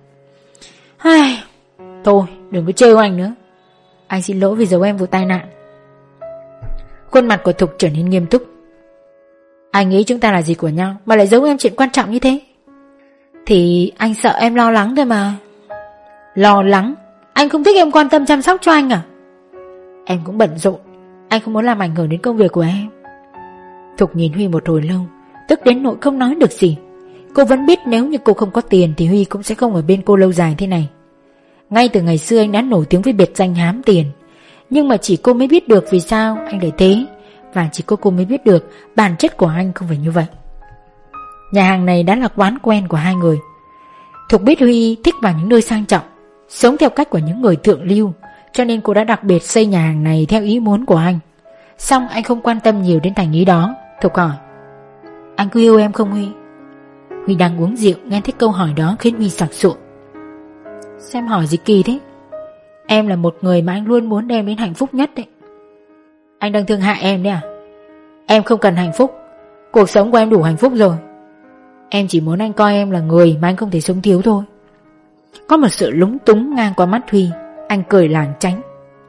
Thôi đừng có trêu anh nữa. Anh xin lỗi vì giấu em vụ tai nạn. Khuôn mặt của Thục trở nên nghiêm túc. Anh nghĩ chúng ta là gì của nhau mà lại giấu em chuyện quan trọng như thế? Thì anh sợ em lo lắng thôi mà. Lo lắng? Anh không thích em quan tâm chăm sóc cho anh à? Em cũng bận rộn, anh không muốn làm ảnh hưởng đến công việc của em. Thục nhìn Huy một hồi lâu, tức đến nỗi không nói được gì. Cô vẫn biết nếu như cô không có tiền thì Huy cũng sẽ không ở bên cô lâu dài thế này. Ngay từ ngày xưa anh đã nổi tiếng với biệt danh hám tiền. Nhưng mà chỉ cô mới biết được vì sao anh lại thế. Và chỉ cô mới biết được bản chất của anh không phải như vậy. Nhà hàng này đã là quán quen của hai người. Thục biết Huy thích vào những nơi sang trọng, sống theo cách của những người thượng lưu, cho nên cô đã đặc biệt xây nhà hàng này theo ý muốn của anh. Xong anh không quan tâm nhiều đến thành ý đó. Thục hỏi, anh có yêu em không Huy? Huy đang uống rượu, nghe thấy câu hỏi đó khiến Huy sặc sụa. Xem hỏi gì kỳ thế? Em là một người mà anh luôn muốn đem đến hạnh phúc nhất đấy. Anh đang thương hại em đấy à? Em không cần hạnh phúc, cuộc sống của em đủ hạnh phúc rồi. Em chỉ muốn anh coi em là người mà anh không thể sống thiếu thôi. Có một sự lúng túng ngang qua mắt Huy. Anh cười lảng tránh.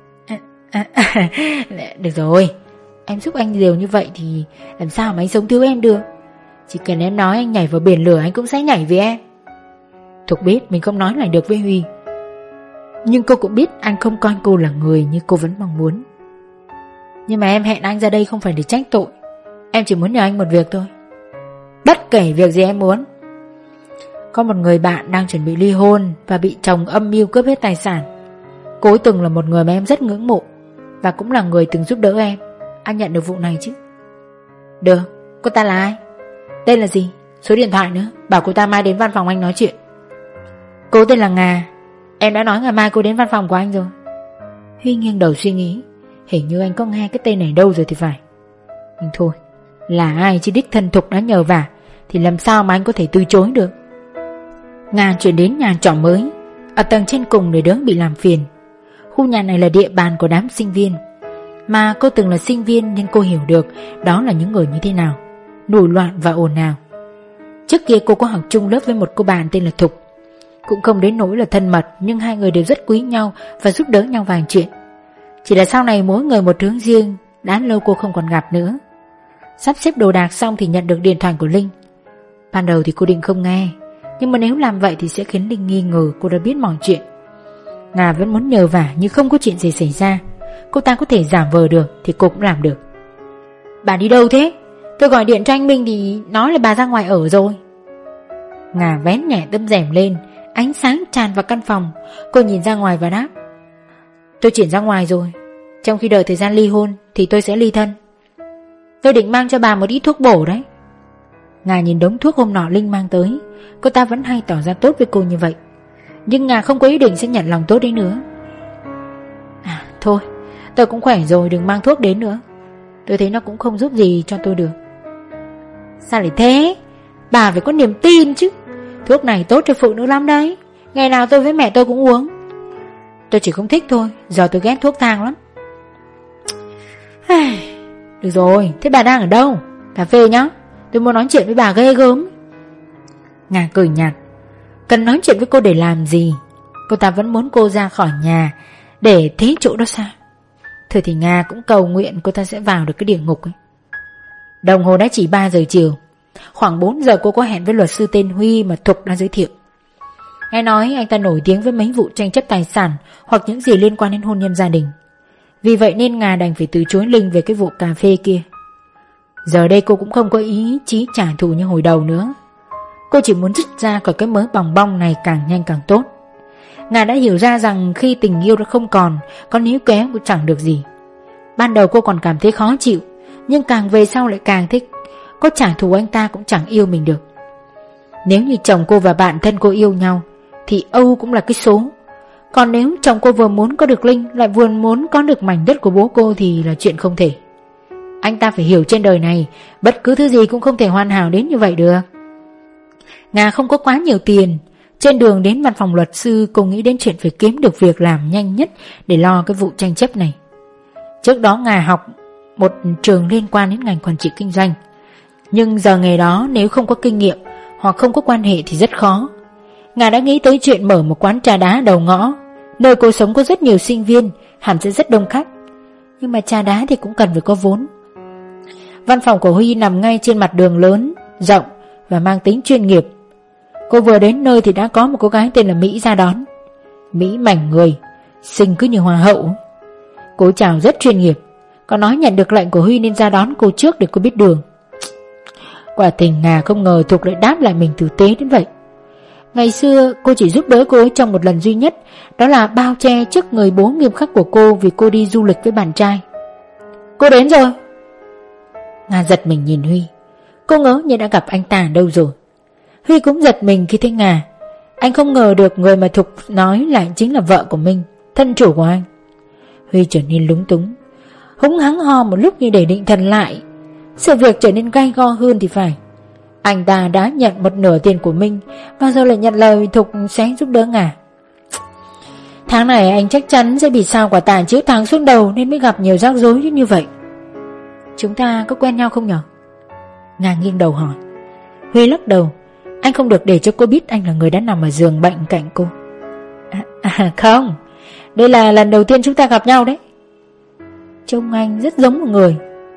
Được rồi, em giúp anh nhiều như vậy thì làm sao mà anh sống thiếu em được? Chỉ cần em nói anh nhảy vào biển lửa anh cũng sẽ nhảy vì em. Thục biết mình không nói lại được với Huy, nhưng cô cũng biết anh không coi cô là người như cô vẫn mong muốn. Nhưng mà em hẹn anh ra đây không phải để trách tội. Em chỉ muốn nhờ anh một việc thôi. Bất kể việc gì em muốn. Có một người bạn đang chuẩn bị ly hôn và bị chồng âm mưu cướp hết tài sản. Cô ấy từng là một người mà em rất ngưỡng mộ, và cũng là người từng giúp đỡ em. Anh nhận được vụ này chứ? Được. Cô ta là ai? Tên là gì? Số điện thoại nữa. Bảo cô ta mai đến văn phòng anh nói chuyện. Cô tên là Ngà. Em đã nói ngày mai cô đến văn phòng của anh rồi. Huy nghiêng đầu suy nghĩ. Hình như anh có nghe cái tên này đâu rồi thì phải. Nhưng thôi, là ai chứ đích thân Thục đã nhờ vả thì làm sao mà anh có thể từ chối được. Ngà chuyển đến nhà trọ mới ở tầng trên cùng để đỡ bị làm phiền. Khu nhà này là địa bàn của đám sinh viên, mà cô từng là sinh viên nên cô hiểu được đó là những người như thế nào, nổi loạn và ồn ào. Trước kia cô có học chung lớp với một cô bạn tên là Thục. Cũng không đến nỗi là thân mật, nhưng hai người đều rất quý nhau và giúp đỡ nhau vài chuyện. Chỉ là sau này mỗi người một hướng riêng, đã lâu cô không còn gặp nữa. Sắp xếp đồ đạc xong thì nhận được điện thoại của Linh. Ban đầu thì cô định không nghe, nhưng mà nếu làm vậy thì sẽ khiến Linh nghi ngờ cô đã biết mọi chuyện. Ngà vẫn muốn nhờ vả nhưng không có chuyện gì xảy ra. Cô ta có thể giả vờ được thì cô cũng làm được. Bà đi đâu thế? Tôi gọi điện cho anh Minh thì nói là bà ra ngoài ở rồi. Ngà vén nhẹ tấm rèm lên, ánh sáng tràn vào căn phòng. Cô nhìn ra ngoài và đáp: Tôi chuyển ra ngoài rồi. Trong khi đợi thời gian ly hôn thì tôi sẽ ly thân. Tôi định mang cho bà một ít thuốc bổ đấy. Ngà nhìn đống thuốc hôm nọ Linh mang tới. Cô ta vẫn hay tỏ ra tốt với cô như vậy, nhưng Ngà không có ý định sẽ nhận lòng tốt đấy nữa. Thôi, tôi cũng khỏe rồi, đừng mang thuốc đến nữa. Tôi thấy nó cũng không giúp gì cho tôi được. Sao lại thế? Bà phải có niềm tin chứ. Thuốc này tốt cho phụ nữ lắm đấy. Ngày nào tôi với mẹ tôi cũng uống. Tôi chỉ không thích thôi, giờ tôi ghét thuốc thang lắm. Được rồi, thế bà đang ở đâu? Cà phê nhá, tôi muốn nói chuyện với bà ghê gớm. Ngà cười nhạt. Cần nói chuyện với cô để làm gì? Cô ta vẫn muốn cô ra khỏi nhà để thế chỗ đó sao? Thôi thì Ngà cũng cầu nguyện cô ta sẽ vào được cái địa ngục ấy. Đồng hồ đã chỉ 3 giờ chiều. Khoảng 4 giờ cô có hẹn với luật sư tên Huy mà Thục đã giới thiệu. Nghe nói anh ta nổi tiếng với mấy vụ tranh chấp tài sản hoặc những gì liên quan đến hôn nhân gia đình. Vì vậy nên Ngà đành phải từ chối Linh về cái vụ cà phê kia. Giờ đây cô cũng không có ý chí trả thù như hồi đầu nữa. Cô chỉ muốn dứt ra khỏi cái mớ bòng bong này càng nhanh càng tốt. Ngà đã hiểu ra rằng khi tình yêu đã không còn, có níu kéo cũng chẳng được gì. Ban đầu cô còn cảm thấy khó chịu, nhưng càng về sau lại càng thích. Có trả thù anh ta cũng chẳng yêu mình được. Nếu như chồng cô và bạn thân cô yêu nhau thì Âu cũng là cái số. Còn nếu chồng cô vừa muốn có được Linh lại vừa muốn có được mảnh đất của bố cô thì là chuyện không thể. Anh ta phải hiểu trên đời này bất cứ thứ gì cũng không thể hoàn hảo đến như vậy được. Ngà không có quá nhiều tiền. Trên đường đến văn phòng luật sư, cô nghĩ đến chuyện phải kiếm được việc làm nhanh nhất để lo cái vụ tranh chấp này. Trước đó Ngà học một trường liên quan đến ngành quản trị kinh doanh, nhưng giờ nghề đó nếu không có kinh nghiệm hoặc không có quan hệ thì rất khó. Ngà đã nghĩ tới chuyện mở một quán trà đá đầu ngõ. Nơi cô sống có rất nhiều sinh viên, hẳn sẽ rất đông khách. Nhưng mà trà đá thì cũng cần phải có vốn. Văn phòng của Huy nằm ngay trên mặt đường lớn, rộng và mang tính chuyên nghiệp. Cô vừa đến nơi thì đã có một cô gái tên là Mỹ ra đón. Mỹ mảnh người, xinh cứ như hoa hậu. Cô chào rất chuyên nghiệp, còn nói nhận được lệnh của Huy nên ra đón cô trước để cô biết đường. Quả tình Ngà không ngờ Thục lại đáp lại mình tử tế đến vậy. Ngày xưa cô chỉ giúp đỡ cô ấy trong một lần duy nhất, đó là bao che trước người bố nghiêm khắc của cô vì cô đi du lịch với bạn trai. Cô đến rồi. Ngà giật mình nhìn Huy. Cô ngỡ như đã gặp anh ta ở đâu rồi. Huy cũng giật mình khi thấy Ngà. Anh không ngờ được người mà Thục nói lại chính là vợ của mình, thân chủ của anh. Huy trở nên lúng túng, húng hắng ho một lúc như để định thần lại. Sự việc trở nên gay go hơn thì phải. Anh ta đã nhận một nửa tiền của mình, và giờ lại nhận lời Thục sẽ giúp đỡ Ngà. Tháng này anh chắc chắn sẽ bị sao quả tàn chiếu tháng xuống đầu nên mới gặp nhiều rắc rối như vậy. Chúng ta có quen nhau không nhở? Ngà nghiêng đầu hỏi. Huy lắc đầu. Anh không được để cho cô biết anh là người đã nằm ở giường bệnh cạnh cô. Không, đây là lần đầu tiên chúng ta gặp nhau đấy. Trông anh rất giống một người.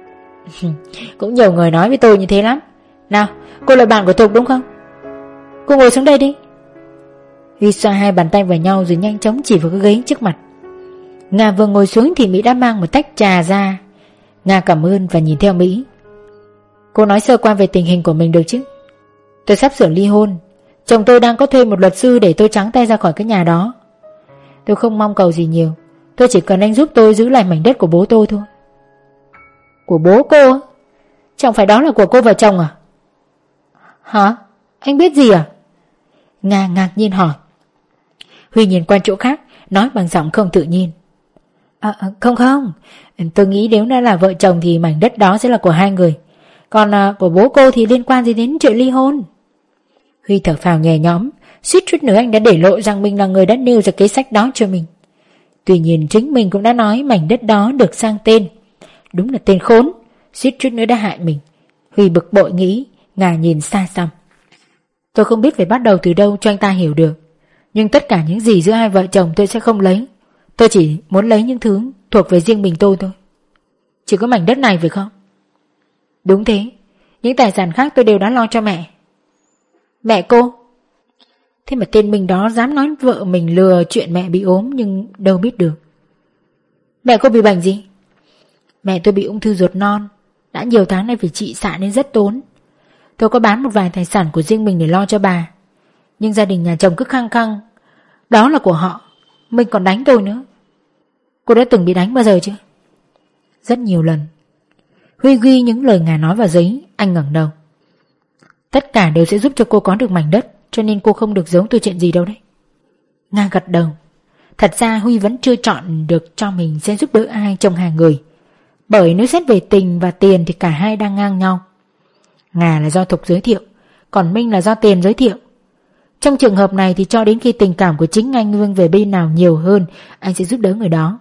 Cũng nhiều người nói với tôi như thế lắm. Nào, cô là bạn của Thục đúng không? Cô ngồi xuống đây đi. Huy xoa hai bàn tay vào nhau rồi nhanh chóng chỉ vào cái ghế trước mặt. Ngà vừa ngồi xuống thì Mỹ đã mang một tách trà ra. Nga cảm ơn và nhìn theo Mỹ. Cô nói sơ qua về tình hình của mình được chứ? Tôi sắp sửa ly hôn. Chồng tôi đang có thuê một luật sư để tôi trắng tay ra khỏi cái nhà đó. Tôi không mong cầu gì nhiều. Tôi chỉ cần anh giúp tôi giữ lại mảnh đất của bố tôi thôi. Của bố cô? Chẳng phải đó là của cô và chồng à? Hả? Anh biết gì à? Nga ngạc nhiên hỏi. Huy nhìn qua chỗ khác, nói bằng giọng không tự nhiên. Không, tôi nghĩ nếu đã là vợ chồng thì mảnh đất đó sẽ là của hai người. Còn của bố cô thì liên quan gì đến chuyện ly hôn? Huy thở phào nhẹ nhõm, suýt chút nữa anh đã để lộ rằng mình là người đã nêu ra kế sách đó cho mình. Tuy nhiên chính mình cũng đã nói mảnh đất đó được sang tên. Đúng là tên khốn, suýt chút nữa đã hại mình. Huy bực bội nghĩ, Nga nhìn xa xăm. Tôi không biết phải bắt đầu từ đâu cho anh ta hiểu được. Nhưng tất cả những gì giữa hai vợ chồng tôi sẽ không lấy. Tôi chỉ muốn lấy những thứ thuộc về riêng mình tôi thôi. Chỉ có mảnh đất này phải không? Đúng thế. Những tài sản khác tôi đều đã lo cho mẹ. Mẹ cô? Thế mà tên mình đó dám nói vợ mình lừa chuyện mẹ bị ốm, nhưng đâu biết được. Mẹ cô bị bệnh gì? Mẹ tôi bị ung thư ruột non. Đã nhiều tháng nay phải trị xạ nên rất tốn. Tôi có bán một vài tài sản của riêng mình để lo cho bà. Nhưng gia đình nhà chồng cứ khăng khăng đó là của họ. Mình còn đánh tôi nữa. Cô đã từng bị đánh bao giờ chưa? Rất nhiều lần. Huy ghi những lời Nga nói vào giấy. Anh ngẩng đầu. Tất cả đều sẽ giúp cho cô có được mảnh đất, cho nên cô không được giấu tôi chuyện gì đâu đấy. Nga gật đầu. Thật ra Huy vẫn chưa chọn được cho mình sẽ giúp đỡ ai trong hai người. Bởi nếu xét về tình và tiền thì cả hai đang ngang nhau. Nga là do Thục giới thiệu, còn Minh là do tiền giới thiệu. Trong trường hợp này thì cho đến khi tình cảm của chính anh vươn về bên nào nhiều hơn, anh sẽ giúp đỡ người đó.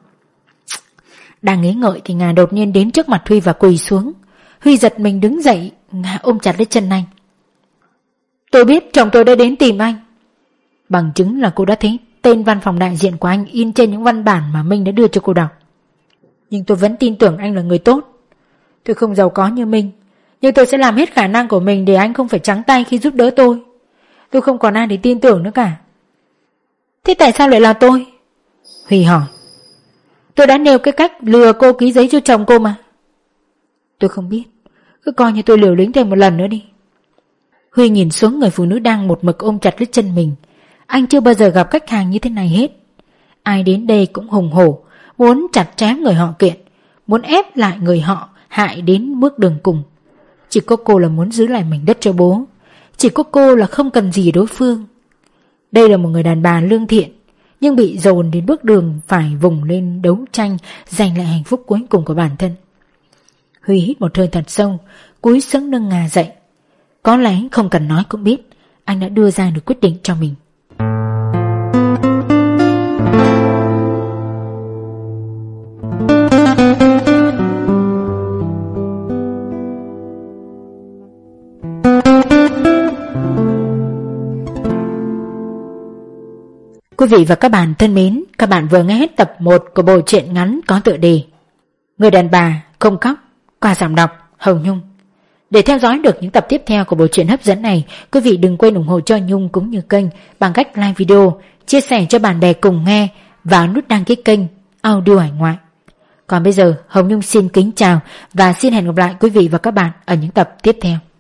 Đang nghĩ ngợi thì Nga đột nhiên đến trước mặt Huy và quỳ xuống. Huy giật mình đứng dậy, Nga ôm chặt lấy chân anh. Tôi biết chồng tôi đã đến tìm anh. Bằng chứng là cô đã thấy tên văn phòng đại diện của anh in trên những văn bản mà Minh đã đưa cho cô đọc. Nhưng tôi vẫn tin tưởng anh là người tốt. Tôi không giàu có như Minh, nhưng tôi sẽ làm hết khả năng của mình để anh không phải trắng tay khi giúp đỡ tôi. Tôi không còn ai để tin tưởng nữa cả. Thế tại sao lại là tôi? Huy hỏi. Tôi đã nêu cái cách lừa cô ký giấy cho chồng cô mà. Tôi không biết. Cứ coi như tôi liều lĩnh thêm một lần nữa đi. Huy nhìn xuống người phụ nữ đang một mực ôm chặt lấy chân mình. Anh chưa bao giờ gặp khách hàng như thế này hết. Ai đến đây cũng hùng hổ, muốn chặt chém người họ kiện, muốn ép lại người họ hại đến bước đường cùng. Chỉ có cô là muốn giữ lại mảnh đất cho bố. Chỉ có cô là không cần gì đối phương. Đây là một người đàn bà lương thiện, nhưng bị dồn đến bước đường phải vùng lên đấu tranh giành lại hạnh phúc cuối cùng của bản thân. Huy hít một hơi thật sâu, cúi xuống nâng Nga dậy. Có lẽ không cần nói cũng biết anh đã đưa ra được quyết định cho mình. Quý vị và các bạn thân mến, các bạn vừa nghe hết tập 1 của bộ truyện ngắn có tựa đề Người đàn bà không khóc qua giọng đọc Hồng Nhung. Để theo dõi được những tập tiếp theo của bộ truyện hấp dẫn này, quý vị đừng quên ủng hộ cho Nhung cũng như kênh bằng cách like video, chia sẻ cho bạn bè cùng nghe và nút đăng ký kênh Audio Hải Ngoại. Còn bây giờ, Hồng Nhung xin kính chào và xin hẹn gặp lại quý vị và các bạn ở những tập tiếp theo.